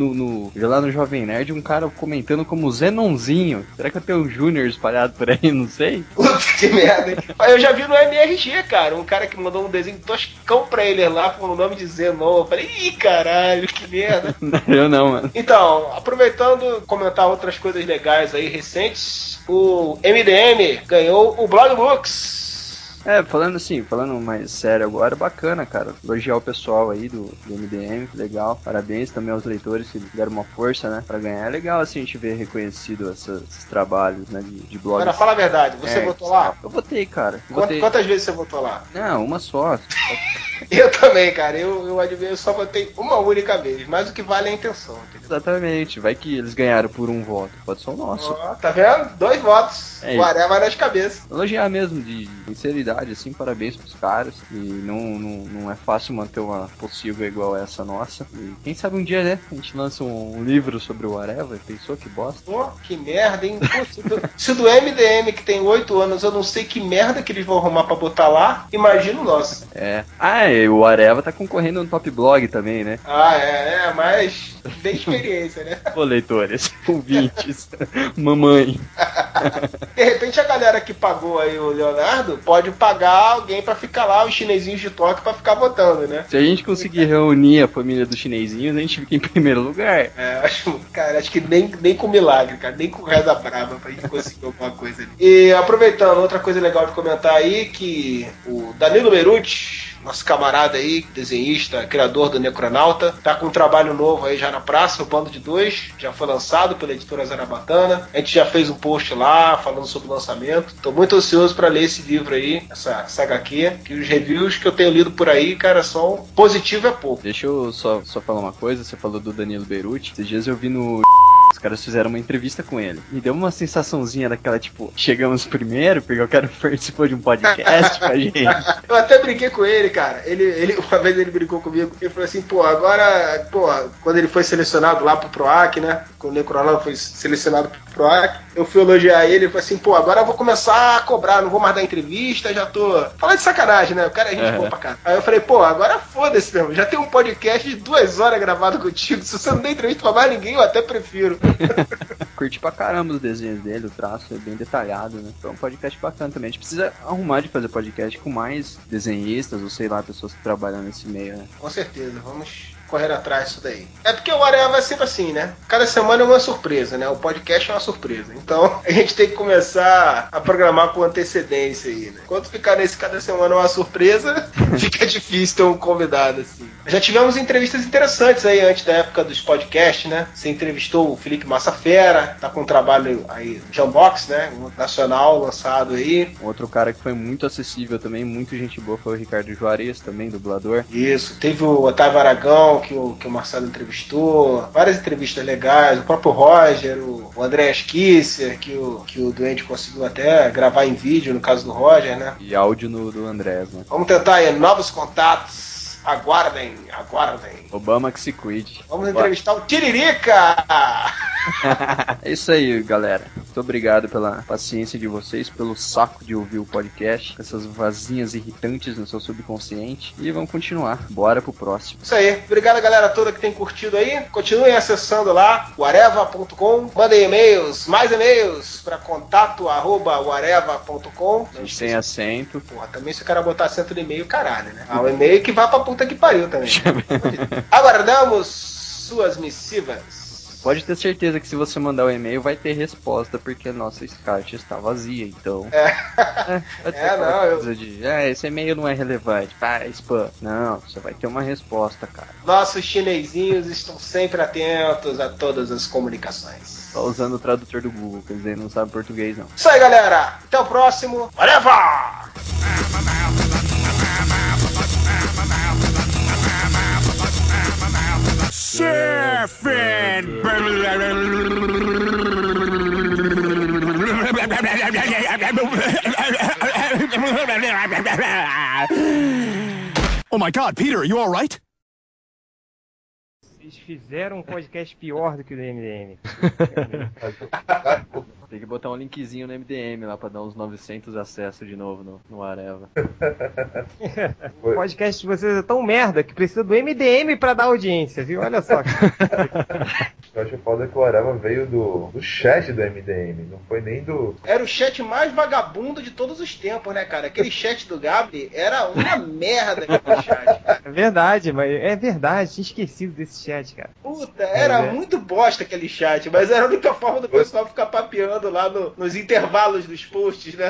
lá no Jovem Nerd um cara comentando como Zenonzinho. Será que eu tenho um Júnior espalhado por aí? Não sei. Puta que merda, hein? Eu já vi no MRG, cara, um cara que mandou um desenho toscão pra ele lá com o nome de Zenon. Eu falei, ih, caralho, que merda. Eu não, mano. Então, aproveitando, comentar outras coisas legais aí, recentes. O MDM ganhou o Blog Books. Falando mais sério agora, bacana, cara. Elogiar o pessoal aí do MDM, legal. Parabéns também aos leitores que deram uma força, né, pra ganhar. É legal, assim, a gente ver reconhecido esses trabalhos, né, de blogs. Agora, fala a verdade, você votou lá? Eu votei, cara. Quantas vezes você votou lá? Não, uma só. Eu também, cara. Eu só votei uma única vez, mas o que vale é a intenção, entendeu? Exatamente. Vai que eles ganharam por um voto. Pode ser o nosso. Tá vendo? 2 votos. O Areva nas cabeças. Elogiar mesmo, de sinceridade, assim, parabéns pros caras. E não é fácil manter uma possível igual essa nossa. E quem sabe um dia, né, a gente lança um livro sobre o Areva. Pensou que bosta? Pô, que merda, hein? Se do MDM, que tem 8 anos, eu não sei que merda que eles vão arrumar pra botar lá, imagina o nosso. O Areva tá concorrendo no Top Blog também, né? Mas tem experiência, né? Ô, leitores, ouvintes, mamãe. De repente a galera que pagou aí o Leonardo pode pagar alguém pra ficar lá, os chinesinhos de toque, pra ficar votando, né? Se a gente conseguir reunir a família dos chinesinhos, a gente fica em primeiro lugar. Acho que nem com milagre, cara, nem com reza brava pra gente conseguir alguma coisa ali. E aproveitando, outra coisa legal de comentar aí, que o Danilo Beruti, nosso camarada aí, desenhista, criador do Necronauta, tá com um trabalho novo aí já na praça, o Bando de Dois, já foi lançado pela editora Zarabatana. A gente já fez um post lá falando sobre o lançamento. Tô muito ansioso pra ler esse livro aí, essa HQ, que os reviews que eu tenho lido por aí, cara, são positivo é pouco. Deixa eu só falar uma coisa, você falou do Danilo Beruti. Esses dias eu vi no... Os caras fizeram uma entrevista com ele. Me deu uma sensaçãozinha daquela, tipo, chegamos primeiro, porque o cara participou de um podcast com a gente. Eu até brinquei com ele, cara. Uma vez ele brincou comigo e falou assim, agora, quando ele foi selecionado lá pro PROAC, né? Quando o Necronauta foi selecionado pro PROAC, eu fui elogiar ele e falei assim, agora eu vou começar a cobrar, não vou mais dar entrevista, já tô... Falando de sacanagem, né? O cara é gente boa pra cá. Aí eu falei, agora foda-se mesmo, já tem um podcast de 2 horas gravado contigo, se você não der entrevista pra mais ninguém, eu até prefiro. Curti pra caramba os desenhos dele, o traço é bem detalhado, né? Então é um podcast bacana também. A gente precisa arrumar de fazer podcast com mais desenhistas, ou sei lá, pessoas que trabalham nesse meio, né? Com certeza, vamos correr atrás disso daí. É porque o Areva é sempre assim, né? Cada semana é uma surpresa, né? O podcast é uma surpresa. Então a gente tem que começar a programar com antecedência aí, né? Quando ficar nesse cada semana uma surpresa, fica difícil ter um convidado assim. Já tivemos entrevistas interessantes aí antes da época dos podcasts, né? Você entrevistou o Felipe Massafera, tá com um trabalho aí, Jambox, né? Um nacional lançado aí. Outro cara que foi muito acessível também, muito gente boa, foi o Ricardo Juarez, também, dublador. Isso, teve o Otávio Aragão, que o Marcelo entrevistou, várias entrevistas legais, o próprio Roger, o André Kisser, que o Duende conseguiu até gravar em vídeo, no caso do Roger, né? E áudio do Andrés, né? Vamos tentar aí, novos contatos. Aguardem. Obama que se cuide. Vamos entrevistar o Tiririca! É isso aí, galera. Muito obrigado pela paciência de vocês, pelo saco de ouvir o podcast, essas vazinhas irritantes no seu subconsciente. E vamos continuar. Bora pro próximo. Isso aí. Obrigado a galera toda que tem curtido aí. Continuem acessando lá, areva.com. Mandem e-mails, mais e-mails para contato@areva.com. Sem acento. Porra, também se o cara botar acento no e-mail, caralho, né? O e-mail que vai pra puta que pariu também. Aguardamos suas missivas. Pode ter certeza que se você mandar o e-mail vai ter resposta, porque a nossa caixa está vazia, então... esse e-mail não é relevante, spam. Não, você vai ter uma resposta, cara. Nossos chinesinhos estão sempre atentos a todas as comunicações. Só usando o tradutor do Google, quer dizer, não sabe português, não. Isso aí, galera. Até o próximo. Whatever! Surfing! Oh my God, Peter, are you all right? Eles fizeram um podcast pior do que o do MDM. Tem que botar um linkzinho no MDM lá pra dar uns 900 acessos de novo no Areva. O podcast de vocês é tão merda que precisa do MDM pra dar audiência, viu? Olha só. Eu acho foda que o Areva veio do chat do MDM, não foi nem do... Era o chat mais vagabundo de todos os tempos, né, cara? Aquele chat do Gabi era uma merda aquele chat, cara. É verdade, tinha esquecido desse chat, cara. Puta, era muito bosta aquele chat, mas era a única forma do pessoal ficar papeando lá nos intervalos dos posts, né?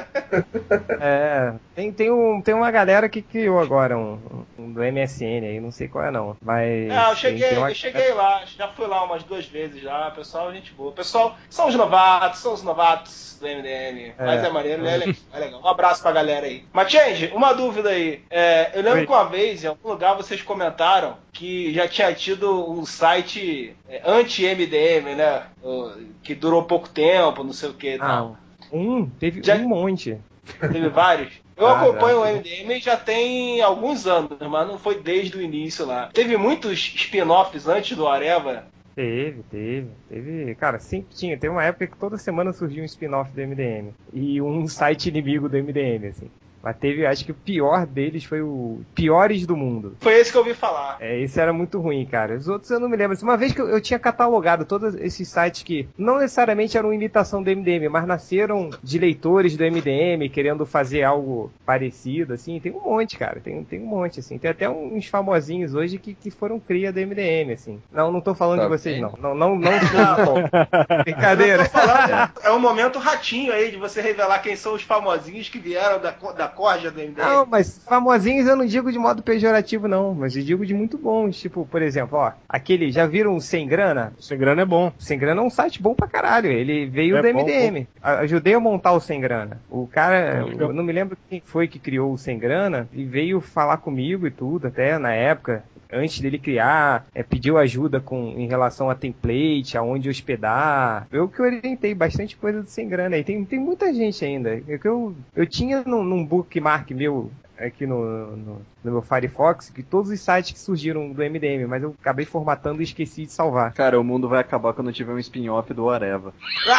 Tem uma galera que criou agora um do MSN aí, não sei qual é não, mas... eu cheguei lá, já fui lá umas 2 vezes já, pessoal, gente boa. Pessoal, são os novatos do MDM, mas é maneiro, é legal. Um abraço pra galera aí. Mas, Change, uma dúvida aí. Eu lembro que uma vez, em algum lugar, vocês comentaram que já tinha tido um site anti-MDM, né? Que durou pouco tempo, não sei o que e tal. Teve um monte. Teve vários? Eu acompanho o MDM já tem alguns anos, mas não foi desde o início lá. Teve muitos spin-offs antes do Areva? Teve. Cara, sempre tinha. Teve uma época que toda semana surgia um spin-off do MDM. E um site inimigo do MDM, assim. Mas teve, acho que o pior deles foi o Piores do Mundo. Foi esse que eu ouvi falar. Esse era muito ruim, cara. Os outros eu não me lembro. Uma vez que eu tinha catalogado todos esses sites que não necessariamente eram imitação do MDM, mas nasceram de leitores do MDM, querendo fazer algo parecido, assim. Tem um monte, cara. Tem um monte, assim. Tem até uns famosinhos hoje que foram cria do MDM, assim. Não tô falando de vocês, não. Não. Brincadeira. É um momento ratinho aí de você revelar quem são os famosinhos que vieram da corja do MDM. Não, mas famosinhos eu não digo de modo pejorativo, não. Mas eu digo de muito bons. Tipo, por exemplo, aquele, já viram o Sem Grana? O Sem Grana é bom. O Sem Grana é um site bom pra caralho. Ele veio do MDM. Bom. Ajudei a montar o Sem Grana. O cara, eu não me lembro quem foi que criou o Sem Grana, e veio falar comigo e tudo, até na época. Antes dele criar, pediu ajuda em relação a template, aonde hospedar. Eu que orientei bastante coisa do Sem Grana aí. Tem muita gente ainda. Eu tinha num bookmark meu aqui no meu Firefox que todos os sites que surgiram do MDM, mas eu acabei formatando e esqueci de salvar. Cara, o mundo vai acabar quando tiver um spin-off do Areva.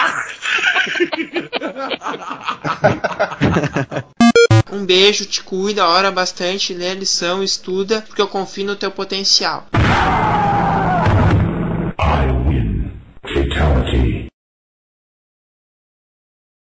Um beijo, te cuida, ora bastante, lê a lição, estuda, porque eu confio no teu potencial. I win. Fatality.